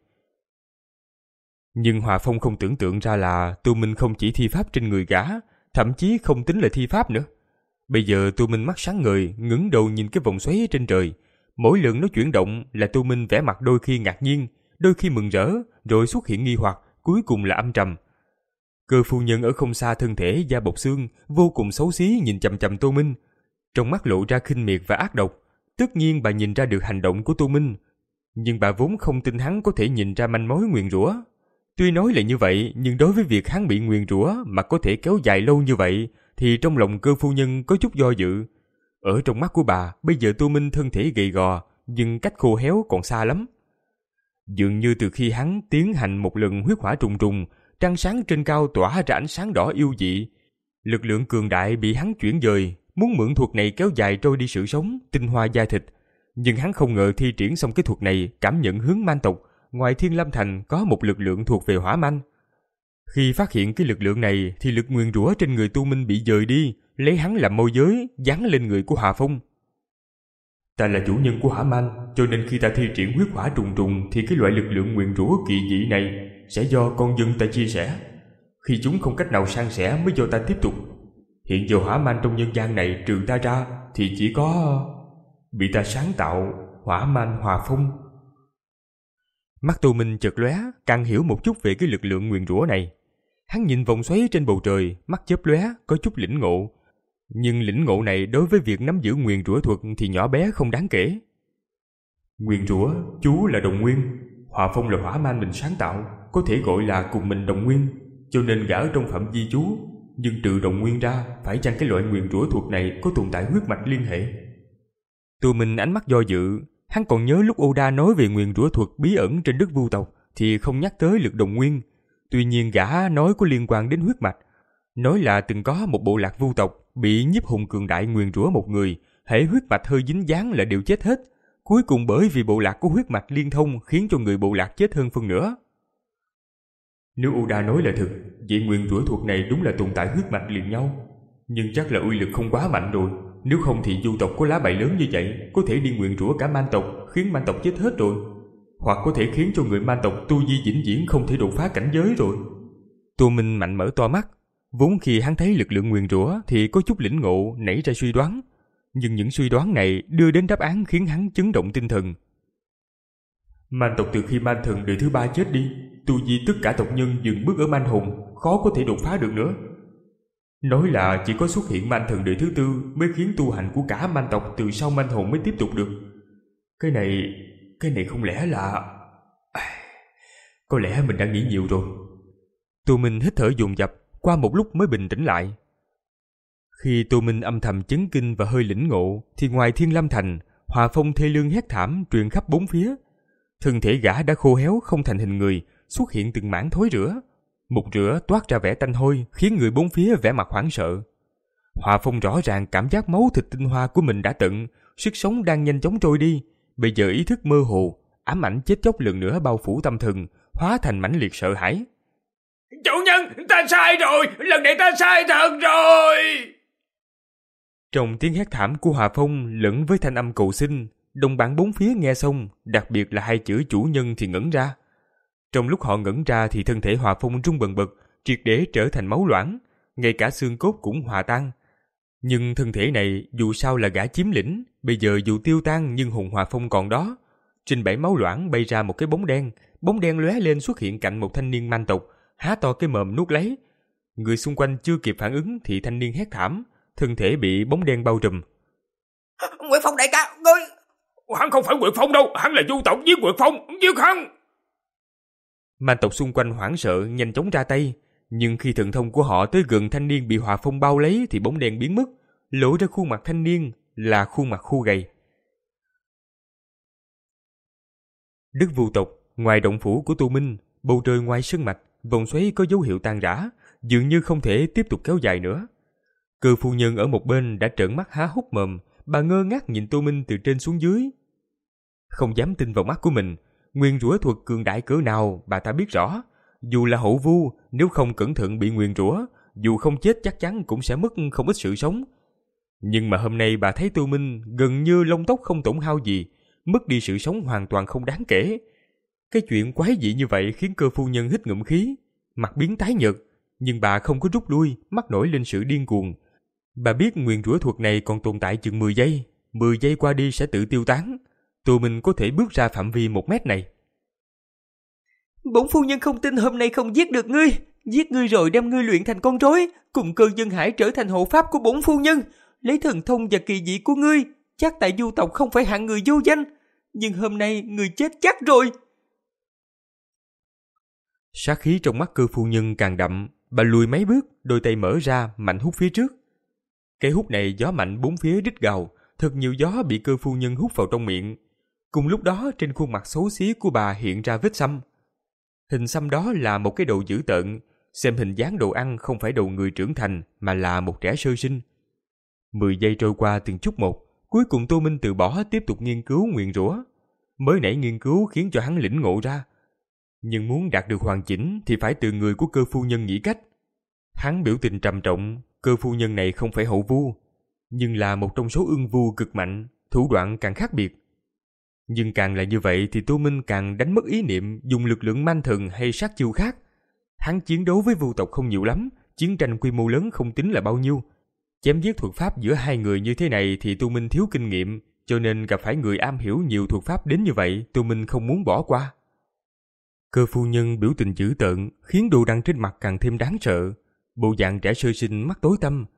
Nhưng Hòa Phong không tưởng tượng ra là Tô Minh không chỉ thi pháp trên người gã, thậm chí không tính là thi pháp nữa. Bây giờ Tô Minh mắt sáng ngời, ngẩng đầu nhìn cái vòng xoáy trên trời. Mỗi lần nó chuyển động là Tô Minh vẻ mặt đôi khi ngạc nhiên, đôi khi mừng rỡ, rồi xuất hiện nghi hoặc, cuối cùng là âm trầm. Cơ phu nhân ở không xa thân thể da bọc xương, vô cùng xấu xí nhìn chằm chằm Tô Minh. Trong mắt lộ ra khinh miệt và ác độc. Tất nhiên bà nhìn ra được hành động của Tô Minh, nhưng bà vốn không tin hắn có thể nhìn ra manh mối nguyền rủa. Tuy nói là như vậy, nhưng đối với việc hắn bị nguyền rủa mà có thể kéo dài lâu như vậy, thì trong lòng cơ phu nhân có chút do dự. Ở trong mắt của bà, bây giờ Tô Minh thân thể gầy gò, nhưng cách khô héo còn xa lắm. Dường như từ khi hắn tiến hành một lần huyết hỏa trùng trùng, trăng sáng trên cao tỏa ra ánh sáng đỏ yêu dị. Lực lượng cường đại bị hắn chuyển dời, muốn mượn thuật này kéo dài trôi đi sự sống, tinh hoa da thịt. Nhưng hắn không ngờ thi triển xong cái thuật này, cảm nhận hướng man tộc, ngoài Thiên Lâm Thành có một lực lượng thuộc về hỏa man. Khi phát hiện cái lực lượng này thì lực nguyền rủa trên người Tô Minh bị dời đi, lấy hắn làm môi giới, dán lên người của Hòa Phong. Ta là chủ nhân của hỏa man, cho nên khi ta thi triển huyết hỏa trùng trùng thì cái loại lực lượng nguyền rủa kỳ dị này sẽ do con dân ta chia sẻ. Khi chúng không cách nào san sẻ mới do ta tiếp tục. Hiện giờ hỏa man trong nhân gian này trừ ta ra thì chỉ có bị ta sáng tạo hỏa man Hòa Phong. Mắt Tô Minh chợt lóe, càng hiểu một chút về cái lực lượng nguyền rủa này. Hắn nhìn vòng xoáy trên bầu trời, mắt chớp lóe, có chút lĩnh ngộ. Nhưng lĩnh ngộ này đối với việc nắm giữ nguyền rủa thuật thì nhỏ bé không đáng kể. Nguyền rủa, chú là đồng nguyên, Hòa Phong là hỏa man mình sáng tạo, có thể gọi là cùng mình đồng nguyên, cho nên gã ở trong phạm vi chú. Nhưng trừ đồng nguyên ra, phải chăng cái loại nguyền rủa thuật này có tồn tại huyết mạch liên hệ? Tô Minh ánh mắt do dự, hắn còn nhớ lúc Oda nói về nguyền rủa thuật bí ẩn trên đất vu tộc thì không nhắc tới lực đồng nguyên. Tuy nhiên gã nói có liên quan đến huyết mạch, nói là từng có một bộ lạc vu tộc bị nhiếp hùng cường đại nguyền rủa một người, hễ huyết mạch hơi dính dáng là đều chết hết. Cuối cùng bởi vì bộ lạc có huyết mạch liên thông khiến cho người bộ lạc chết hơn phân nửa. Nếu Oda nói là thực, vậy nguyền rủa thuật này đúng là tồn tại huyết mạch liền nhau. Nhưng chắc là uy lực không quá mạnh rồi. Nếu không thì du tộc có lá bài lớn như vậy có thể đi nguyền rủa cả man tộc, khiến man tộc chết hết rồi. Hoặc có thể khiến cho người man tộc tu vi vĩnh viễn không thể đột phá cảnh giới rồi. Tô Minh mạnh mở to mắt. Vốn khi hắn thấy lực lượng nguyền rủa thì có chút lĩnh ngộ nảy ra suy đoán. Nhưng những suy đoán này đưa đến đáp án khiến hắn chấn động tinh thần. Man tộc từ khi man thần đời thứ ba chết đi, tu vi tất cả tộc nhân dừng bước ở man hồn, khó có thể đột phá được nữa. Nói là chỉ có xuất hiện man thần đời thứ tư mới khiến tu hành của cả man tộc từ sau man hồn mới tiếp tục được. Cái này, cái này không lẽ là... Có lẽ mình đã nghĩ nhiều rồi. Tô Minh hít thở dồn dập, qua một lúc mới bình tĩnh lại. Khi Tô Minh âm thầm chấn kinh và hơi lĩnh ngộ, thì ngoài Thiên Lam Thành, Hòa Phong thê lương hét thảm truyền khắp bốn phía. Thân thể gã đã khô héo không thành hình người, xuất hiện từng mảng thối rữa. Mục rửa toát ra vẻ tanh hôi, khiến người bốn phía vẻ mặt hoảng sợ. Hòa Phong rõ ràng cảm giác máu thịt tinh hoa của mình đã tận, sức sống đang nhanh chóng trôi đi. Bây giờ ý thức mơ hồ, ám ảnh chết chóc lần nữa bao phủ tâm thần, hóa thành mãnh liệt sợ hãi. Chủ nhân, ta sai rồi, lần này ta sai thật rồi. Trong tiếng hét thảm của Hòa Phong lẫn với thanh âm cầu xin, đồng bạn bốn phía nghe xong, đặc biệt là hai chữ chủ nhân thì ngẩn ra. Trong lúc họ ngẩn ra thì thân thể Hòa Phong rung bần bật, triệt để trở thành máu loãng, ngay cả xương cốt cũng hòa tan. Nhưng thân thể này dù sao là gã chiếm lĩnh, bây giờ dù tiêu tan nhưng hồn Hòa Phong còn đó. Trên bãi máu loãng bay ra một cái bóng đen, bóng đen lóe lên xuất hiện cạnh một thanh niên man tộc, há to cái mồm nuốt lấy. Người xung quanh chưa kịp phản ứng thì thanh niên hét thảm, thân thể bị bóng đen bao trùm. Nguyệt Phong đại ca, ngươi... Hắn không phải Nguyệt Phong đâu, hắn là du tộc giết Nguyệt Phong, giết hắn. Man tộc xung quanh hoảng sợ nhanh chóng ra tay, nhưng khi thần thông của họ tới gần thanh niên bị Hòa Phong bao lấy thì bóng đen biến mất, lộ ra khuôn mặt thanh niên là khuôn mặt khô gầy. Đất vu tộc, ngoài động phủ của Tô Minh, bầu trời ngoài sơn mạch, vòng xoáy có dấu hiệu tan rã, dường như không thể tiếp tục kéo dài nữa. Cơ phu nhân ở một bên đã trợn mắt há hốc mồm, bà ngơ ngác nhìn Tô Minh từ trên xuống dưới. Không dám tin vào mắt của mình, nguyền rủa thuật cường đại cỡ nào bà ta biết rõ. Dù là hậu vu, nếu không cẩn thận bị nguyền rủa, dù không chết chắc chắn cũng sẽ mất không ít sự sống. Nhưng mà hôm nay bà thấy Tô Minh gần như lông tóc không tổn hao gì, mất đi sự sống hoàn toàn không đáng kể. Cái chuyện quái dị như vậy khiến cơ phu nhân hít ngụm khí, mặt biến tái nhợt, nhưng bà không có rút lui, mắt nổi lên sự điên cuồng. Bà biết nguyền rủa thuật này còn tồn tại chừng mười giây, mười giây qua đi sẽ tự tiêu tán. Tô Minh có thể bước ra phạm vi một mét này. Bổn phu nhân không tin hôm nay không giết được ngươi, giết ngươi rồi đem ngươi luyện thành con rối, cùng Cơ Dân Hải trở thành hộ pháp của bổn phu nhân, lấy thần thông và kỳ dị của ngươi, chắc tại du tộc không phải hạng người vô danh, nhưng hôm nay ngươi chết chắc rồi. Sát khí trong mắt cơ phu nhân càng đậm, bà lùi mấy bước, đôi tay mở ra, mạnh hút phía trước. Cái hút này gió mạnh bốn phía rít gào, thật nhiều gió bị cơ phu nhân hút vào trong miệng. Cùng lúc đó trên khuôn mặt xấu xí của bà hiện ra vết xăm. Hình xăm đó là một cái đầu dữ tợn, xem hình dáng đồ ăn không phải đầu người trưởng thành mà là một trẻ sơ sinh. Mười giây trôi qua từng chút một, cuối cùng Tô Minh từ bỏ tiếp tục nghiên cứu nguyền rủa. Mới nãy nghiên cứu khiến cho hắn lĩnh ngộ ra. Nhưng muốn đạt được hoàn chỉnh thì phải từ người của cơ phu nhân nghĩ cách. Hắn biểu tình trầm trọng, cơ phu nhân này không phải hậu vu, nhưng là một trong số ưng vu cực mạnh, thủ đoạn càng khác biệt. Nhưng càng là như vậy thì Tô Minh càng đánh mất ý niệm dùng lực lượng man thần hay sát chiêu khác. Hắn chiến đấu với vu tộc không nhiều lắm, chiến tranh quy mô lớn không tính là bao nhiêu. Chém giết thuật pháp giữa hai người như thế này thì Tô Minh thiếu kinh nghiệm, cho nên gặp phải người am hiểu nhiều thuật pháp đến như vậy, Tô Minh không muốn bỏ qua. Cơ phu nhân biểu tình dữ tợn khiến đồ đằng trên mặt càng thêm đáng sợ, bộ dạng trẻ sơ sinh mắt tối tăm.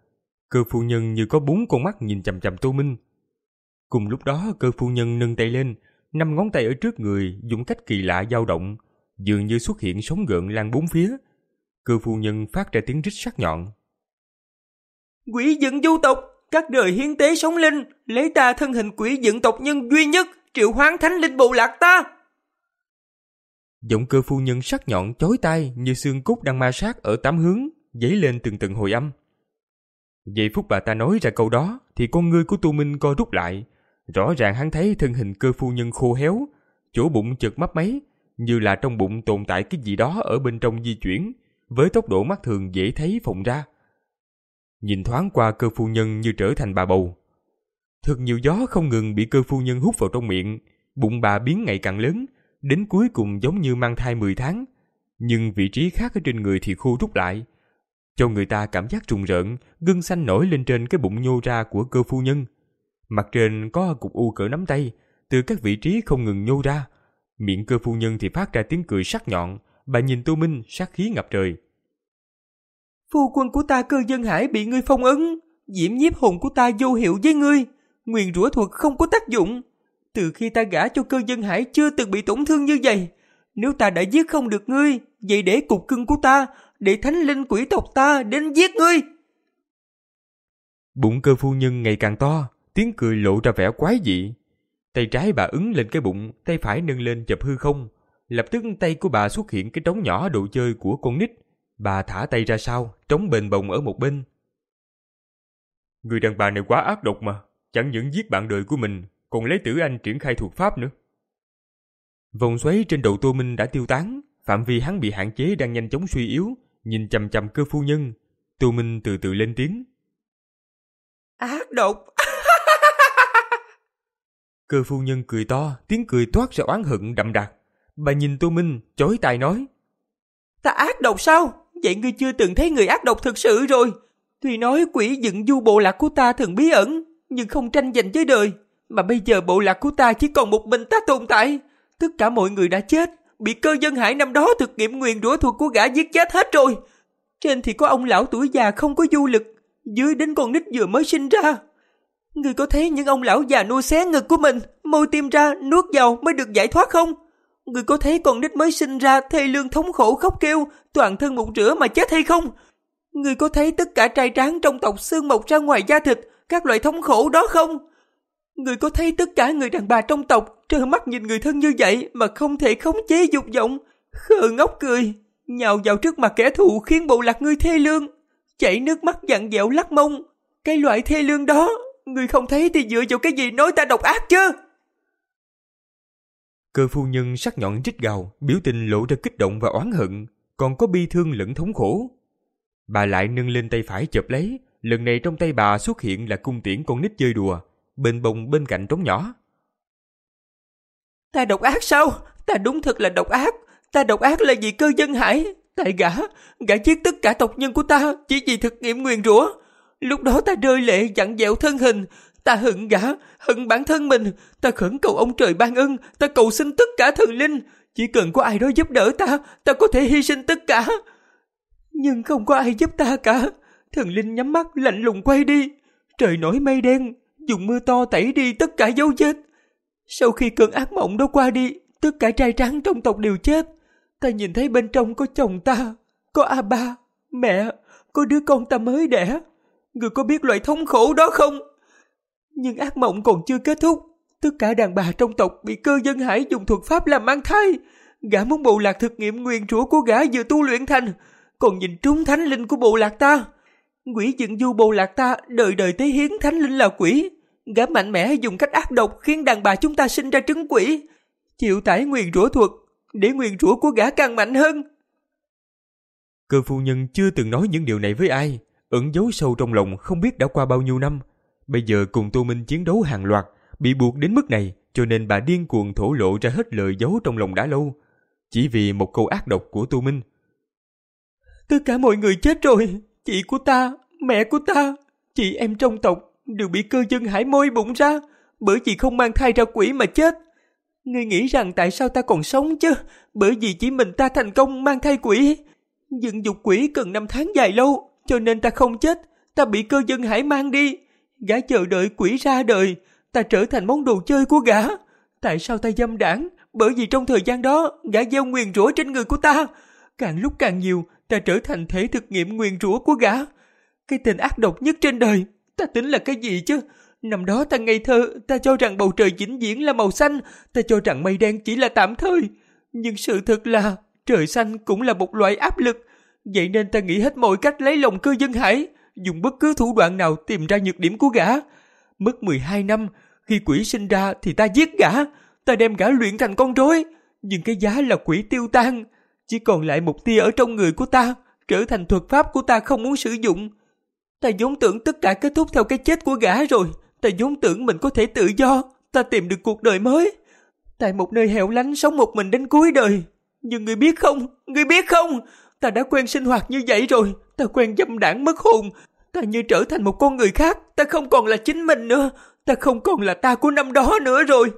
Cơ phu nhân như có bốn con mắt nhìn chằm chằm Tô Minh. Cùng lúc đó, cơ phu nhân nâng tay lên, năm ngón tay ở trước người dùng cách kỳ lạ dao động, dường như xuất hiện sóng gợn lan bốn phía. Cơ phu nhân phát ra tiếng rít sắc nhọn. Quỷ dựng du tộc, các đời hiến tế sống linh, lấy ta thân hình quỷ dựng tộc nhân duy nhất, triệu hoán thánh linh bộ lạc ta. Giọng cơ phu nhân sắc nhọn chói tai như xương cốt đang ma sát ở tám hướng, dấy lên từng từng hồi âm. Giây phút bà ta nói ra câu đó thì con ngươi của Tô Minh co rút lại. Rõ ràng hắn thấy thân hình cơ phu nhân khô héo, chỗ bụng chợt mấp máy, như là trong bụng tồn tại cái gì đó ở bên trong di chuyển, với tốc độ mắt thường dễ thấy phồng ra. Nhìn thoáng qua, cơ phu nhân như trở thành bà bầu. Thật nhiều gió không ngừng bị cơ phu nhân hút vào trong miệng, bụng bà biến ngày càng lớn, đến cuối cùng giống như mang thai mười tháng, nhưng vị trí khác ở trên người thì khô rút lại, cho người ta cảm giác trùng rợn, gân xanh nổi lên trên cái bụng nhô ra của cơ phu nhân. Mặt trên có cục u cỡ nắm tay, từ các vị trí không ngừng nhô ra. Miệng cơ phu nhân thì phát ra tiếng cười sắc nhọn, bà nhìn Tô Minh sát khí ngập trời. Phu quân của ta Cơ Dân Hải bị ngươi phong ấn, diễm nhiếp hồn của ta vô hiệu với ngươi, nguyền rủa thuật không có tác dụng. Từ khi ta gả cho Cơ Dân Hải chưa từng bị tổn thương như vậy. Nếu ta đã giết không được ngươi, vậy để cục cưng của ta, để thánh linh quỷ tộc ta đến giết ngươi. Bụng cơ phu nhân ngày càng to, tiếng cười lộ ra vẻ quái dị. Tay trái bà ấn lên cái bụng, tay phải nâng lên chập hư không. Lập tức tay của bà xuất hiện cái trống nhỏ đồ chơi của con nít. Bà thả tay ra sau, trống bềnh bồng ở một bên. Người đàn bà này quá ác độc mà, chẳng những giết bạn đời của mình, còn lấy tử anh triển khai thuật pháp nữa. Vòng xoáy trên đầu Tô Minh đã tiêu tán, phạm vi hắn bị hạn chế đang nhanh chóng suy yếu. Nhìn chằm chằm cơ phu nhân, Tô Minh từ từ lên tiếng. Ác độc. Cơ phu nhân cười to, tiếng cười toát ra oán hận đậm đặc. Bà nhìn Tô Minh, chối tai nói. Ta ác độc sao? Vậy ngươi chưa từng thấy người ác độc thực sự rồi. Tuy nói quỷ dựng du bộ lạc của ta thường bí ẩn, nhưng không tranh giành với đời. Mà bây giờ bộ lạc của ta chỉ còn một mình ta tồn tại. Tất cả mọi người đã chết, bị Cơ Dân Hải năm đó thực nghiệm nguyền rủa thuật của gã giết chết hết rồi. Trên thì có ông lão tuổi già không có du lực, dưới đến con nít vừa mới sinh ra. Ngươi có thấy những ông lão già nuôi xé ngực của mình, môi tim ra, nuốt vào mới được giải thoát không? Ngươi có thấy con nít mới sinh ra thê lương thống khổ khóc kêu, toàn thân mụn rửa mà chết hay không? Ngươi có thấy tất cả trai tráng trong tộc xương mọc ra ngoài da thịt, các loại thống khổ đó không? Ngươi có thấy tất cả người đàn bà trong tộc trơ mắt nhìn người thân như vậy mà không thể khống chế dục vọng, khờ ngốc cười, nhào vào trước mặt kẻ thù khiến bộ lạc ngươi thê lương, chảy nước mắt dặn dẹo lắc mông. Cái loại thê lương đó, ngươi không thấy thì dựa vào cái gì nói ta độc ác chứ? Cơ phu nhân sắc nhọn rít gào, biểu tình lộ ra kích động và oán hận, còn có bi thương lẫn thống khổ. Bà lại nâng lên tay phải chộp lấy, lần này trong tay bà xuất hiện là cung tiễn con nít chơi đùa, bên bồng bên cạnh trống nhỏ. Ta độc ác sao? Ta đúng thật là độc ác. Ta độc ác là vì Cơ Dân Hải. Tại gã, gã giết tất cả tộc nhân của ta chỉ vì thực nghiệm nguyền rủa. Lúc đó ta rơi lệ dặn dẹo thân hình. Ta hận gã, hận bản thân mình. Ta khẩn cầu ông trời ban ân. Ta cầu xin tất cả thần linh. Chỉ cần có ai đó giúp đỡ ta, ta có thể hy sinh tất cả. Nhưng không có ai giúp ta cả. Thần linh nhắm mắt lạnh lùng quay đi. Trời nổi mây đen, dùng mưa to tẩy đi tất cả dấu vết. Sau khi cơn ác mộng đó qua đi, tất cả trai tráng trong tộc đều chết. Ta nhìn thấy bên trong có chồng ta, có a ba, mẹ, có đứa con ta mới đẻ. Người có biết loại thống khổ đó không? Nhưng ác mộng còn chưa kết thúc. Tất cả đàn bà trong tộc bị Cơ Dân Hải dùng thuật pháp làm mang thai. Gã muốn bộ lạc thực nghiệm nguyền rủa của gã vừa tu luyện thành, còn nhìn trúng thánh linh của bộ lạc ta. Quỷ dựng du bộ lạc ta đời đời tế hiến thánh linh là quỷ. Gã mạnh mẽ dùng cách ác độc khiến đàn bà chúng ta sinh ra trứng quỷ, chịu tải nguyền rủa thuật để nguyền rủa của gã càng mạnh hơn. Cơ phu nhân chưa từng nói những điều này với ai, ẩn giấu sâu trong lòng không biết đã qua bao nhiêu năm. Bây giờ cùng Tô Minh chiến đấu hàng loạt, bị buộc đến mức này, cho nên bà điên cuồng thổ lộ ra hết lời giấu trong lòng đã lâu, chỉ vì một câu ác độc của Tô Minh. Tất cả mọi người chết rồi, chị của ta, mẹ của ta, chị em trong tộc đều bị Cơ Dân Hải môi bụng ra, bởi vì không mang thai ra quỷ mà chết. Ngươi nghĩ rằng tại sao ta còn sống chứ? Bởi vì chỉ mình ta thành công mang thai quỷ. Dựng dục quỷ cần năm tháng dài lâu, cho nên ta không chết. ta bị cơ dân hải mang đi. Gã chờ đợi quỷ ra đời, ta trở thành món đồ chơi của gã. Tại sao ta dâm đảng? Bởi vì trong thời gian đó, gã gieo nguyền rủa trên người của ta. Càng lúc càng nhiều, ta trở thành thể thực nghiệm nguyền rủa của gã. Cái tên ác độc nhất trên đời, ta tính là cái gì chứ? Năm đó ta ngây thơ, ta cho rằng bầu trời vĩnh viễn là màu xanh, ta cho rằng mây đen chỉ là tạm thời. Nhưng sự thật là, trời xanh cũng là một loại áp lực. Vậy nên ta nghĩ hết mọi cách lấy lòng cơ dân hải, dùng bất cứ thủ đoạn nào tìm ra nhược điểm của gã. Mất mười hai năm, khi quỷ sinh ra thì ta giết gã, ta đem gã luyện thành con rối. Nhưng cái giá là quỷ tiêu tan, chỉ còn lại một tia ở trong người của ta, trở thành thuật pháp của ta không muốn sử dụng. Ta vốn tưởng tất cả kết thúc theo cái chết của gã rồi. Ta vốn tưởng mình có thể tự do, ta tìm được cuộc đời mới. Tại một nơi hẻo lánh sống một mình đến cuối đời. Nhưng ngươi biết không, ngươi biết không, ta đã quen sinh hoạt như vậy rồi. Ta quen dâm đảng mất hồn. Ta như trở thành một con người khác. Ta không còn là chính mình nữa. Ta không còn là ta của năm đó nữa rồi.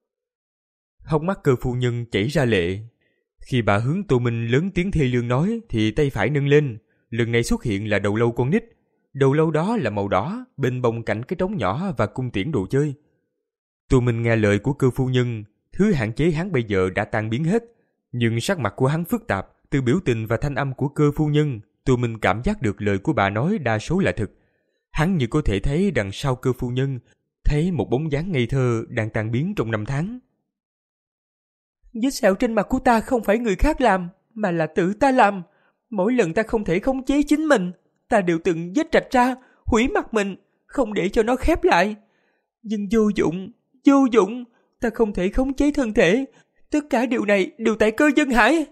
Hốc mắt Cơ phu nhân chảy ra lệ. Khi bà hướng Tô Minh lớn tiếng thê lương nói thì tay phải nâng lên. Lần này xuất hiện là đầu lâu con nít. Đầu lâu đó là màu đỏ, bên bông cạnh cái trống nhỏ và cung tiễn đồ chơi. Tô Minh nghe lời của Cơ phu nhân, thứ hạn chế hắn bây giờ đã tan biến hết. Nhưng sắc mặt của hắn phức tạp, từ biểu tình và thanh âm của Cơ phu nhân, Tô Minh cảm giác được lời của bà nói đa số là thật. Hắn như có thể thấy đằng sau Cơ phu nhân, thấy một bóng dáng ngây thơ đang tan biến trong năm tháng. Vết sẹo trên mặt của ta không phải người khác làm, mà là tự ta làm. Mỗi lần ta không thể khống chế chính mình, ta đều từng vết rạch ra, hủy mặt mình, không để cho nó khép lại. Nhưng vô dụng, vô dụng, ta không thể khống chế thân thể. Tất cả điều này đều tại cơ dân hải.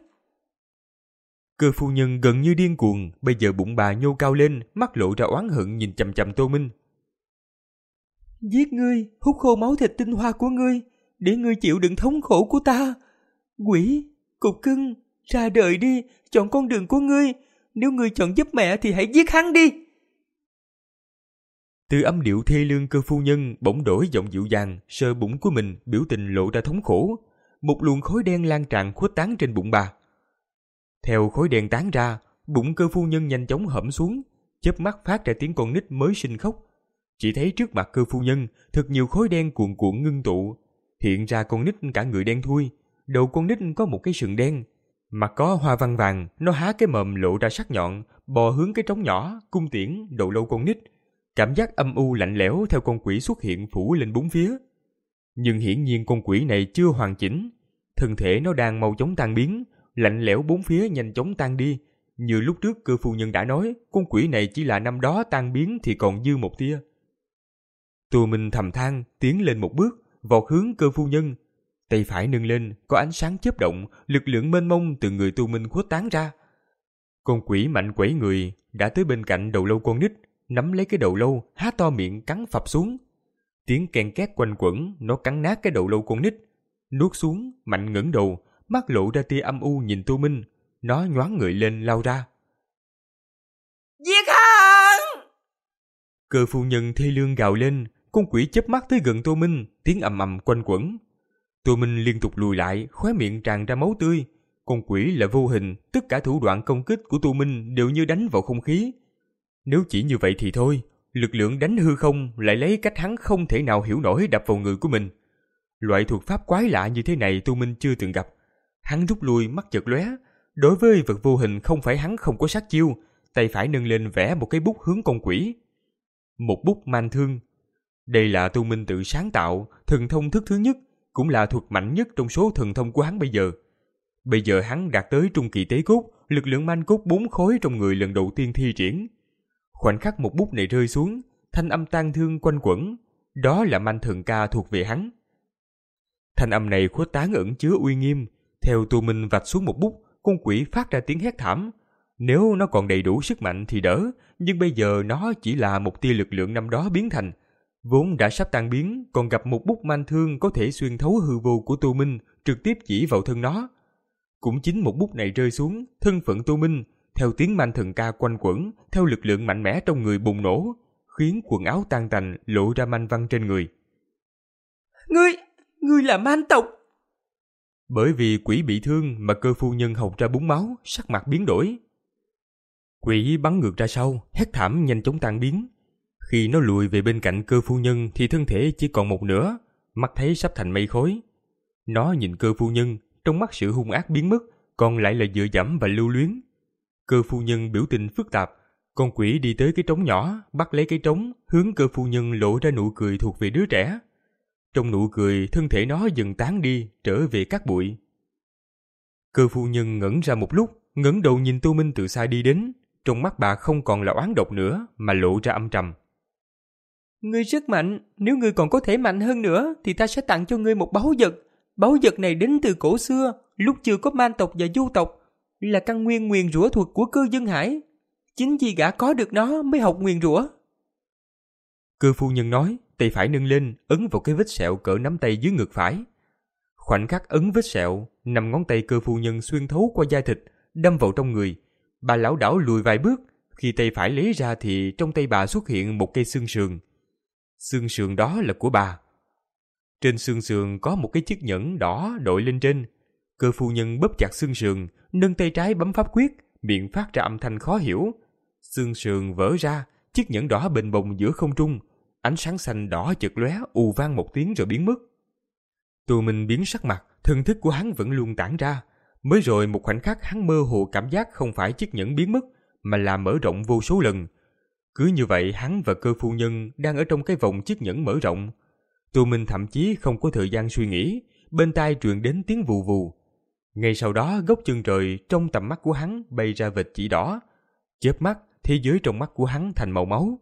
Cơ phu nhân gần như điên cuồng, bây giờ bụng bà nhô cao lên, mắt lộ ra oán hận nhìn chằm chằm Tô Minh. Giết ngươi, hút khô máu thịt tinh hoa của ngươi, để ngươi chịu đựng thống khổ của ta. Quỷ, cục cưng, ra đời đi, chọn con đường của ngươi. Nếu ngươi chọn giúp mẹ thì hãy giết hắn đi. Từ âm điệu thê lương Cơ phu nhân bỗng đổi giọng dịu dàng, sờ bụng của mình, biểu tình lộ ra thống khổ. Một luồng khói đen lan tràn khuếch tán trên bụng bà. Theo khói đen tán ra, bụng Cơ phu nhân nhanh chóng hõm xuống, chớp mắt phát ra tiếng con nít mới sinh khóc. Chỉ thấy trước mặt Cơ phu nhân, thật nhiều khói đen cuồn cuộn ngưng tụ, hiện ra con nít cả người đen thui, đầu con nít có một cái sừng đen, mặt có hoa văn vàng, nó há cái mồm lộ ra sắc nhọn, bò hướng cái trống nhỏ, cung tiễn đầu lâu con nít. Cảm giác âm u lạnh lẽo theo con quỷ xuất hiện phủ lên bốn phía. Nhưng hiển nhiên con quỷ này chưa hoàn chỉnh, thân thể nó đang mau chóng tan biến, lạnh lẽo bốn phía nhanh chóng tan đi. Như lúc trước Cơ phu nhân đã nói, con quỷ này chỉ là năm đó tan biến thì còn dư một tia. Tô Minh thầm than, tiến lên một bước, vọt hướng Cơ phu nhân. Tay phải nâng lên, có ánh sáng chớp động, lực lượng mênh mông từ người Tô Minh khuếch tán ra. Con quỷ mạnh quẩy người, đã tới bên cạnh đầu lâu con nít, nắm lấy cái đầu lâu, há to miệng cắn phập xuống. Tiếng ken két quanh quẩn, nó cắn nát cái đầu lâu con nít. Nuốt xuống, mạnh ngẩng đầu, mắt lộ ra tia âm u nhìn Tô Minh. Nó nhoáng người lên lao ra. Giết hắn! Cơ phu nhân thê lương gào lên, con quỷ chớp mắt tới gần Tô Minh, tiếng ầm ầm quanh quẩn. Tô Minh liên tục lùi lại, khóe miệng tràn ra máu tươi. Con quỷ là vô hình, tất cả thủ đoạn công kích của Tô Minh đều như đánh vào không khí. Nếu chỉ như vậy thì thôi, lực lượng đánh hư không lại lấy cách hắn không thể nào hiểu nổi đập vào người của mình. Loại thuật pháp quái lạ như thế này Tô Minh chưa từng gặp. Hắn rút lui, mắt chợt lóe. Đối với vật vô hình không phải hắn không có sát chiêu, tay phải nâng lên vẽ một cái bút hướng con quỷ. Một bút man thương. Đây là Tô Minh tự sáng tạo, thần thông thức thứ nhất, cũng là thuật mạnh nhất trong số thần thông của hắn bây giờ. Bây giờ hắn đạt tới trung kỳ tế cốt, lực lượng man cốt bốn khối trong người lần đầu tiên thi triển. Khoảnh khắc một bút này rơi xuống, thanh âm tang thương quanh quẩn, đó là man thần ca thuộc về hắn. Thanh âm này khuếch tán ẩn chứa uy nghiêm, theo Tô Minh vạch xuống một bút, con quỷ phát ra tiếng hét thảm. Nếu nó còn đầy đủ sức mạnh thì đỡ, nhưng bây giờ nó chỉ là một tia lực lượng năm đó biến thành. Vốn đã sắp tan biến, còn gặp một bút man thương có thể xuyên thấu hư vô của Tô Minh, trực tiếp chỉ vào thân nó. Cũng chính một bút này rơi xuống, thân phận Tô Minh, theo tiếng man thần ca quanh quẩn, theo lực lượng mạnh mẽ trong người bùng nổ, khiến quần áo tan tành lộ ra manh văn trên người. Ngươi, ngươi là man tộc. Bởi vì quỷ bị thương mà Cơ phu nhân hộc ra búng máu, sắc mặt biến đổi. Quỷ bắn ngược ra sau, hét thảm nhanh chóng tan biến. Khi nó lùi về bên cạnh Cơ phu nhân thì thân thể chỉ còn một nửa, mắt thấy sắp thành mây khói. Nó nhìn Cơ phu nhân, trong mắt sự hung ác biến mất, còn lại là dựa dẫm và lưu luyến. Cơ phu nhân biểu tình phức tạp, con quỷ đi tới cái trống nhỏ, bắt lấy cái trống, hướng Cơ phu nhân lộ ra nụ cười thuộc về đứa trẻ. Trong nụ cười, thân thể nó dần tán đi, trở về cát bụi. Cơ phu nhân ngẩn ra một lúc, ngẩng đầu nhìn Tô Minh từ xa đi đến. Trong mắt bà không còn là oán độc nữa, mà lộ ra âm trầm. Ngươi rất mạnh, nếu ngươi còn có thể mạnh hơn nữa, thì ta sẽ tặng cho ngươi một báu vật. Báu vật này đến từ cổ xưa, lúc chưa có man tộc và du tộc, là căn nguyên nguyền rủa thuật của Cơ Dân Hải. Chính vì gã có được nó mới học nguyền rủa. Cơ phu nhân nói, tay phải nâng lên, ấn vào cái vết sẹo cỡ nắm tay dưới ngực phải. Khoảnh khắc ấn vết sẹo, năm ngón tay Cơ phu nhân xuyên thấu qua da thịt, đâm vào trong người. Bà lảo đảo lùi vài bước, khi tay phải lấy ra thì trong tay bà xuất hiện một cây xương sườn. Xương sườn đó là của bà. Trên xương sườn có một cái chiếc nhẫn đỏ đội lên trên. Cơ phu nhân bóp chặt xương sườn, nâng tay trái bấm pháp quyết, miệng phát ra âm thanh khó hiểu. Xương sườn vỡ ra, chiếc nhẫn đỏ bềnh bồng giữa không trung. Ánh sáng xanh đỏ chợt lóe, ù vang một tiếng rồi biến mất. Tô Minh biến sắc mặt, thần thức của hắn vẫn luôn tản ra. Mới rồi một khoảnh khắc hắn mơ hồ cảm giác không phải chiếc nhẫn biến mất, mà là mở rộng vô số lần. Cứ như vậy hắn và Cơ phu nhân đang ở trong cái vòng chiếc nhẫn mở rộng. Tô Minh thậm chí không có thời gian suy nghĩ, bên tai truyền đến tiếng vù vù. Ngay sau đó góc chân trời trong tầm mắt của hắn bay ra vệt chỉ đỏ. Chớp mắt, thế giới trong mắt của hắn thành màu máu.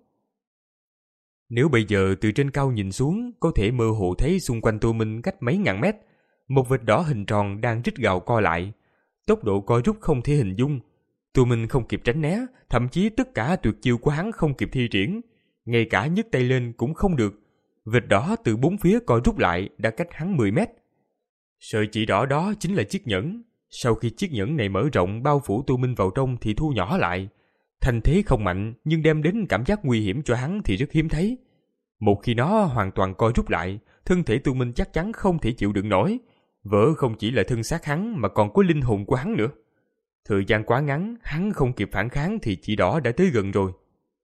Nếu bây giờ từ trên cao nhìn xuống, có thể mơ hồ thấy xung quanh Tô Minh cách mấy ngàn mét, một vệt đỏ hình tròn đang rít gào co lại. Tốc độ co rút không thể hình dung. Tô Minh không kịp tránh né, thậm chí tất cả tuyệt chiêu của hắn không kịp thi triển. Ngay cả nhấc tay lên cũng không được. Vệt đỏ từ bốn phía co rút lại đã cách hắn mười mét. Sợi chỉ đỏ đó chính là chiếc nhẫn. Sau khi chiếc nhẫn này mở rộng bao phủ Tô Minh vào trong thì thu nhỏ lại. Thành thế không mạnh nhưng đem đến cảm giác nguy hiểm cho hắn thì rất hiếm thấy. Một khi nó hoàn toàn co rút lại, thân thể Tô Minh chắc chắn không thể chịu đựng nổi. Vỡ không chỉ là thân xác hắn mà còn có linh hồn của hắn nữa. Thời gian quá ngắn, hắn không kịp phản kháng thì chỉ đỏ đã tới gần rồi.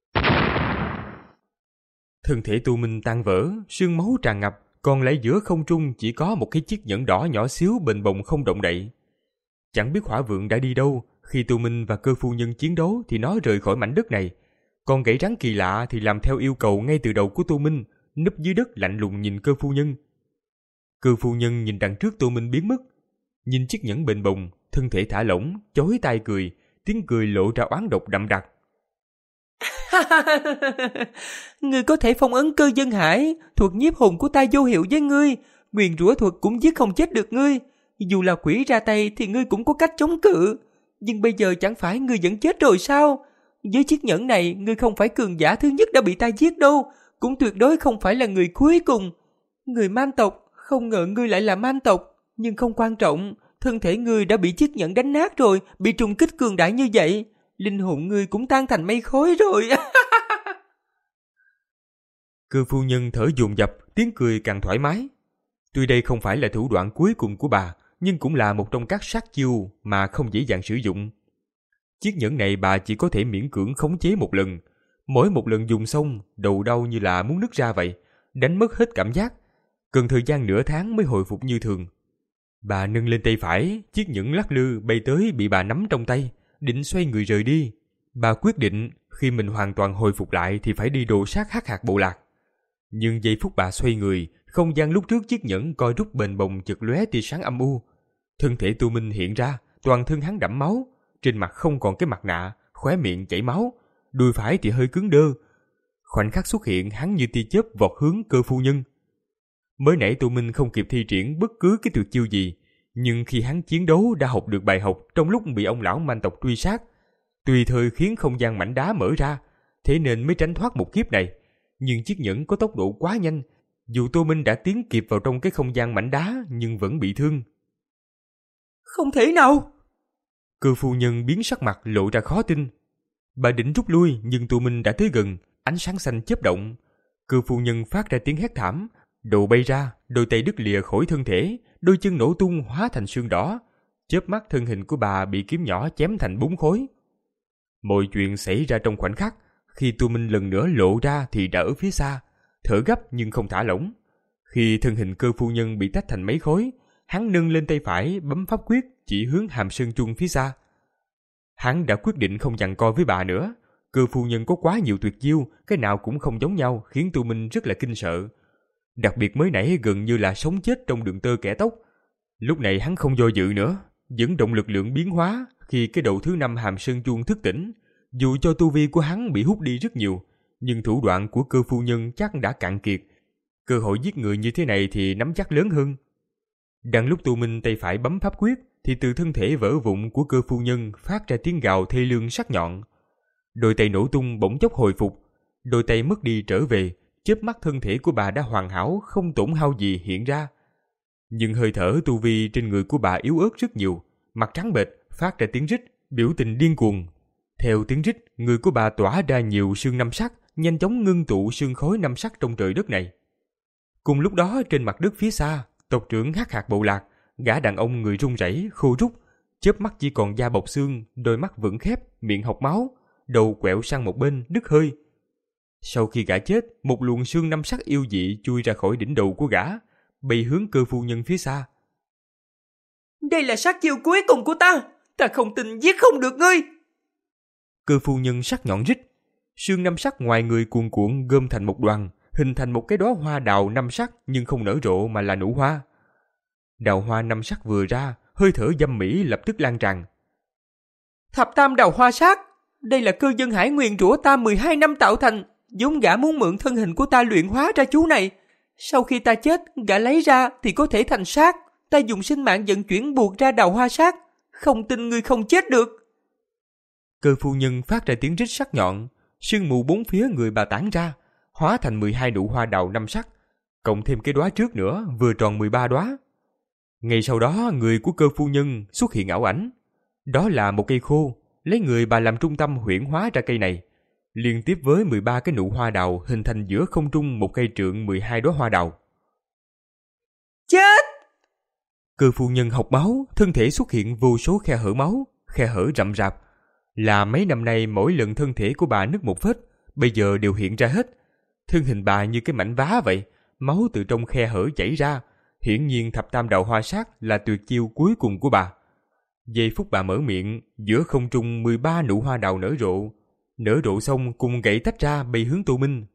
Thân thể Tô Minh tan vỡ, sương máu tràn ngập, còn lại giữa không trung chỉ có một cái chiếc nhẫn đỏ nhỏ xíu bềnh bồng không động đậy. Chẳng biết hỏa vượng đã đi đâu, khi Tô Minh và Cơ phu nhân chiến đấu thì nó rời khỏi mảnh đất này. Còn gãy rắn kỳ lạ thì làm theo yêu cầu ngay từ đầu của Tô Minh, núp dưới đất lạnh lùng nhìn Cơ phu nhân. Cơ phu nhân nhìn đằng trước Tô Minh biến mất, nhìn chiếc nhẫn bềnh bồng, thân thể thả lỏng, chói tai cười, tiếng cười lộ ra oán độc đậm đặc. Ngươi có thể phong ấn Cơ Dân Hải, thuật nhiếp hồn của ta vô hiệu với ngươi, nguyền rủa thuật cũng giết không chết được ngươi. Dù là quỷ ra tay thì ngươi cũng có cách chống cự, nhưng bây giờ chẳng phải ngươi vẫn chết rồi sao? Với chiếc nhẫn này, ngươi không phải cường giả thứ nhất đã bị ta giết đâu, cũng tuyệt đối không phải là người cuối cùng. Người man tộc, không ngờ ngươi lại là man tộc, nhưng không quan trọng, thân thể ngươi đã bị chiếc nhẫn đánh nát rồi, bị trùng kích cường đại như vậy, linh hồn ngươi cũng tan thành mây khói rồi. Cơ phu nhân thở dồn dập, tiếng cười càng thoải mái. Tuy đây không phải là thủ đoạn cuối cùng của bà, nhưng cũng là một trong các sát chiêu mà không dễ dàng sử dụng. Chiếc nhẫn này bà chỉ có thể miễn cưỡng khống chế một lần. Mỗi một lần dùng xong, đầu đau như là muốn nứt ra vậy, đánh mất hết cảm giác. Cần thời gian nửa tháng mới hồi phục như thường. Bà nâng lên tay phải, chiếc nhẫn lắc lư bay tới bị bà nắm trong tay, định xoay người rời đi. Bà quyết định khi mình hoàn toàn hồi phục lại thì phải đi đồ sát Hắc Hạt bộ lạc. Nhưng giây phút bà xoay người, không gian lúc trước chiếc nhẫn coi rút bềnh bồng chợt lóe tia sáng âm u. Thân thể Tô Minh hiện ra, toàn thân hắn đẫm máu, trên mặt không còn cái mặt nạ, khóe miệng chảy máu, đùi phải thì hơi cứng đơ. Khoảnh khắc xuất hiện, hắn như tia chớp vọt hướng Cơ phu nhân. Mới nãy Tô Minh không kịp thi triển bất cứ cái tuyệt chiêu gì, nhưng khi hắn chiến đấu đã học được bài học trong lúc bị ông lão man tộc truy sát, tùy thời khiến không gian mảnh đá mở ra, thế nên mới tránh thoát một kiếp này. Nhưng chiếc nhẫn có tốc độ quá nhanh, dù Tô Minh đã tiến kịp vào trong cái không gian mảnh đá nhưng vẫn bị thương. Không thể nào! Cơ phu nhân biến sắc mặt lộ ra khó tin. Bà định rút lui nhưng Tô Minh đã tới gần, ánh sáng xanh chớp động. Cơ phu nhân phát ra tiếng hét thảm, đầu bay ra, đôi tay đứt lìa khỏi thân thể, đôi chân nổ tung hóa thành sương đỏ. Chớp mắt thân hình của bà bị kiếm nhỏ chém thành bốn khối. Mọi chuyện xảy ra trong khoảnh khắc. Khi Tu Minh lần nữa lộ ra thì đã ở phía xa, thở gấp nhưng không thả lỏng. Khi thân hình Cơ phu nhân bị tách thành mấy khối, hắn nâng lên tay phải bấm pháp quyết chỉ hướng Hàm Sơn Chuông phía xa. Hắn đã quyết định không giằng co với bà nữa. Cơ phu nhân có quá nhiều tuyệt chiêu, cái nào cũng không giống nhau, khiến Tu Minh rất là kinh sợ. Đặc biệt mới nãy gần như là sống chết trong đường tơ kẻ tóc. Lúc này hắn không do dự nữa, dẫn động lực lượng biến hóa. Khi cái đầu thứ năm Hàm Sơn Chuông thức tỉnh, dù cho tu vi của hắn bị hút đi rất nhiều, nhưng thủ đoạn của Cơ phu nhân chắc đã cạn kiệt. Cơ hội giết người như thế này thì nắm chắc lớn hơn. Đang lúc Tu Minh tay phải bấm pháp quyết, thì từ thân thể vỡ vụn của Cơ phu nhân phát ra tiếng gào thê lương sắc nhọn. Đôi tay nổ tung bỗng chốc hồi phục, đôi tay mất đi trở về, chớp mắt thân thể của bà đã hoàn hảo, không tổn hao gì hiện ra. Nhưng hơi thở tu vi trên người của bà yếu ớt rất nhiều, mặt trắng bệch, phát ra tiếng rít, biểu tình điên cuồng. Theo tiếng rít, người của bà tỏa ra nhiều sương năm sắc, nhanh chóng ngưng tụ sương khói năm sắc trong trời đất này. Cùng lúc đó trên mặt đất phía xa, tộc trưởng Hắc Hạc Bộ Lạc, gã đàn ông người run rẩy, khô rút, chớp mắt chỉ còn da bọc xương, đôi mắt vẫn khép, miệng hộc máu, đầu quẹo sang một bên, đứt hơi. Sau khi gã chết, một luồng sương năm sắc yêu dị chui ra khỏi đỉnh đầu của gã, bay hướng Cơ phu nhân phía xa. Đây là sát chiêu cuối cùng của ta, ta không tin giết không được ngươi. Cơ phu nhân sắc nhọn rít, sương năm sắc ngoài người cuồn cuộn gom thành một đoàn, hình thành một cái đóa hoa đào năm sắc nhưng không nở rộ mà là nụ hoa. Đào hoa năm sắc vừa ra, hơi thở dâm mỹ lập tức lan tràn. Thập tam đào hoa sát, đây là cơ dân hải nguyền rủa ta mười hai năm tạo thành, vốn gã muốn mượn thân hình của ta luyện hóa ra chú này. Sau khi ta chết, gã lấy ra thì có thể thành sát. Ta dùng sinh mạng vận chuyển buộc ra đào hoa sát, không tin ngươi không chết được. Cơ phu nhân phát ra tiếng rít sắc nhọn, sương mù bốn phía người bà tản ra, hóa thành mười hai nụ hoa đào năm sắc, cộng thêm cái đóa trước nữa, vừa tròn mười ba đóa. Ngay sau đó, người của Cơ phu nhân xuất hiện ảo ảnh. Đó là một cây khô, lấy người bà làm trung tâm huyễn hóa ra cây này, liên tiếp với mười ba cái nụ hoa đào hình thành giữa không trung một cây trượng mười hai đóa hoa đào. Chết! Cơ phu nhân học máu, thân thể xuất hiện vô số khe hở máu, khe hở rậm rạp. Là mấy năm nay mỗi lần thân thể của bà nứt một vết, bây giờ đều hiện ra hết. Thân hình bà như cái mảnh vá vậy, máu từ trong khe hở chảy ra. Hiển nhiên thập tam đạo hoa sát là tuyệt chiêu cuối cùng của bà. Giây phút bà mở miệng, giữa không trung mười ba nụ hoa đào nở rộ. Nở rộ xong cùng gậy tách ra bay hướng Tô Minh.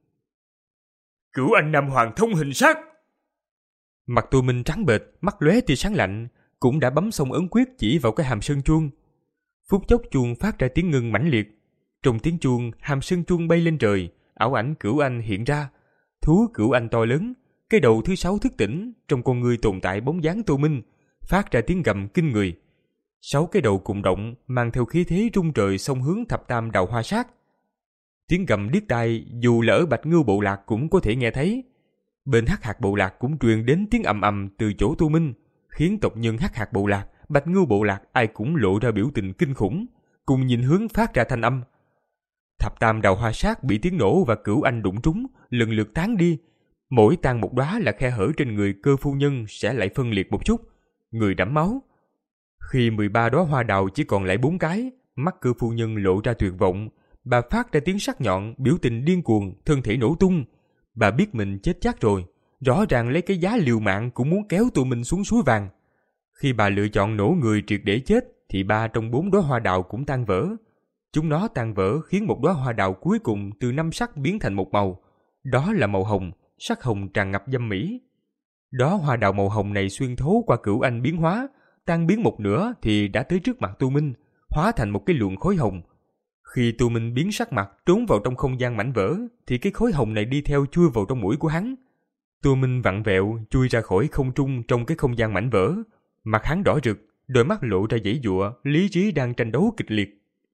Cửu Anh Nam Hoàng thông hình sát! Mặt Tô Minh trắng bệch, mắt lóe tia sáng lạnh, cũng đã bấm xong ấn quyết chỉ vào cái hàm sơn chuông. Phút chốc chuông phát ra tiếng ngân mãnh liệt. Trong tiếng chuông, hàm sơn chuông bay lên trời, ảo ảnh Cửu Anh hiện ra. Thú Cửu Anh to lớn, cái đầu thứ sáu thức tỉnh, trong con người tồn tại bóng dáng Tô Minh, phát ra tiếng gầm kinh người. Sáu cái đầu cùng động, mang theo khí thế rung trời xông hướng thập tam đào hoa sát. Tiếng gầm điếc tai, dù là ở Bạch Ngưu Bộ Lạc cũng có thể nghe thấy. Bên Hắc Hạc Bộ Lạc cũng truyền đến tiếng ầm ầm từ chỗ Tô Minh, khiến tộc nhân Hắc Hạc Bộ Lạc, Bạch Ngưu Bộ Lạc ai cũng lộ ra biểu tình kinh khủng, cùng nhìn hướng phát ra thanh âm. Thập tam đào hoa sát bị tiếng nổ và Cửu Anh đụng trúng, lần lượt tán đi. Mỗi tan một đóa là khe hở trên người Cơ phu nhân sẽ lại phân liệt một chút, người đẫm máu. Khi mười ba đóa hoa đào chỉ còn lại bốn cái, mắt Cơ phu nhân lộ ra tuyệt vọng, bà phát ra tiếng sắc nhọn, biểu tình điên cuồng, thân thể nổ tung. Bà biết mình chết chắc rồi, rõ ràng lấy cái giá liều mạng cũng muốn kéo tụi mình xuống suối vàng. Khi bà lựa chọn nổ người triệt để chết, thì ba trong bốn đóa hoa đào cũng tan vỡ. Chúng nó tan vỡ khiến một đóa hoa đào cuối cùng từ năm sắc biến thành một màu. Đó là màu hồng, sắc hồng tràn ngập dâm mỹ. Đóa hoa đào màu hồng này xuyên thấu qua Cửu Anh biến hóa, tan biến một nửa thì đã tới trước mặt Tu Minh, hóa thành một cái luồng khối hồng. Khi Tu Minh biến sắc mặt trốn vào trong không gian mảnh vỡ, thì cái khối hồng này đi theo chui vào trong mũi của hắn. Tu Minh vặn vẹo chui ra khỏi không trung trong cái không gian mảnh vỡ, mặt hắn đỏ rực, đôi mắt lộ ra giãy giụa, lý trí đang tranh đấu kịch liệt.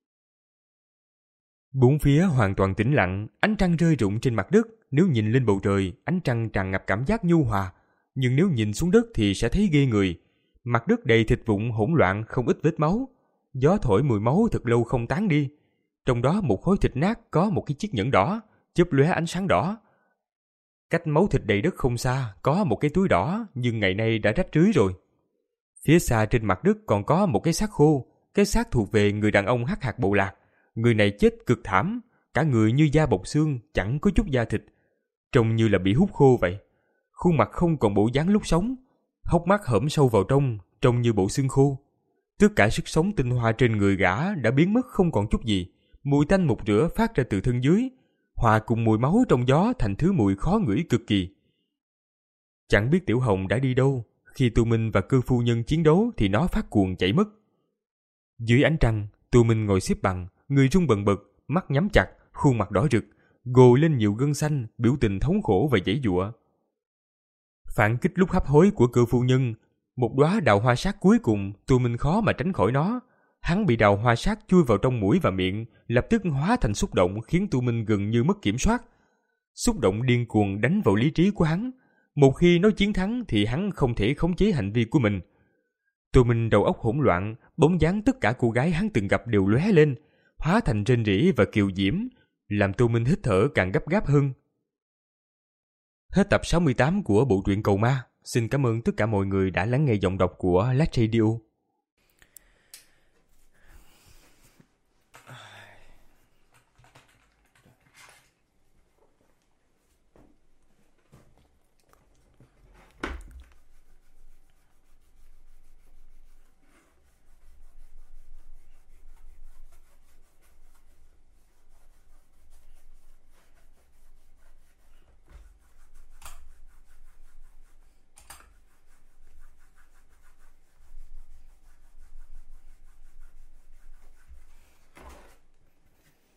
Bốn phía hoàn toàn tĩnh lặng, ánh trăng rơi rụng trên mặt đất. Nếu nhìn lên bầu trời, ánh trăng tràn ngập cảm giác nhu hòa, nhưng nếu nhìn xuống đất thì sẽ thấy ghê người. Mặt đất đầy thịt vụn hỗn loạn, không ít vết máu. Gió thổi mùi máu thật lâu không tán đi. Trong đó một khối thịt nát có một cái chiếc nhẫn đỏ, chớp lóe ánh sáng đỏ. Cách máu thịt đầy đất không xa, có một cái túi đỏ, nhưng ngày nay đã rách rưới rồi. Phía xa trên mặt đất còn có một cái xác khô, cái xác thuộc về người đàn ông Hắc Hạc Bộ Lạc. Người này chết cực thảm, cả người như da bọc xương, chẳng có chút da thịt, trông như là bị hút khô vậy. Khuôn mặt không còn bộ dáng lúc sống, hốc mắt hõm sâu vào trong, trông như bộ xương khô. Tất cả sức sống tinh hoa trên người gã đã biến mất không còn chút gì. Mùi tanh mục rửa phát ra từ thân dưới, hòa cùng mùi máu trong gió thành thứ mùi khó ngửi cực kỳ. Chẳng biết Tiểu Hồng đã đi đâu, khi Tu Minh và Cư phu nhân chiến đấu thì nó phát cuồng chạy mất. Dưới ánh trăng, Tu Minh ngồi xếp bằng, người run bần bật, mắt nhắm chặt, khuôn mặt đỏ rực, gồ lên nhiều gân xanh, biểu tình thống khổ và giãy giụa. Phản kích lúc hấp hối của Cư phu nhân, một đóa đào hoa sát cuối cùng, Tu Minh khó mà tránh khỏi nó. Hắn bị đào hoa sát chui vào trong mũi và miệng, lập tức hóa thành xúc động khiến Tu Minh gần như mất kiểm soát. Xúc động điên cuồng đánh vào lý trí của hắn. Một khi nó chiến thắng thì hắn không thể khống chế hành vi của mình. Tu Minh đầu óc hỗn loạn, bóng dáng tất cả cô gái hắn từng gặp đều lóe lên, hóa thành rên rỉ và kiều diễm, làm Tu Minh hít thở càng gấp gáp hơn. Hết tập sáu mươi tám của bộ truyện Cầu Ma. Xin cảm ơn tất cả mọi người đã lắng nghe giọng đọc của Lát Radio.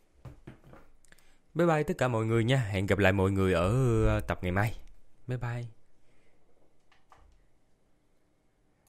Bye bye tất cả mọi người nha. Hẹn gặp lại mọi người ở tập ngày mai. Bye bye.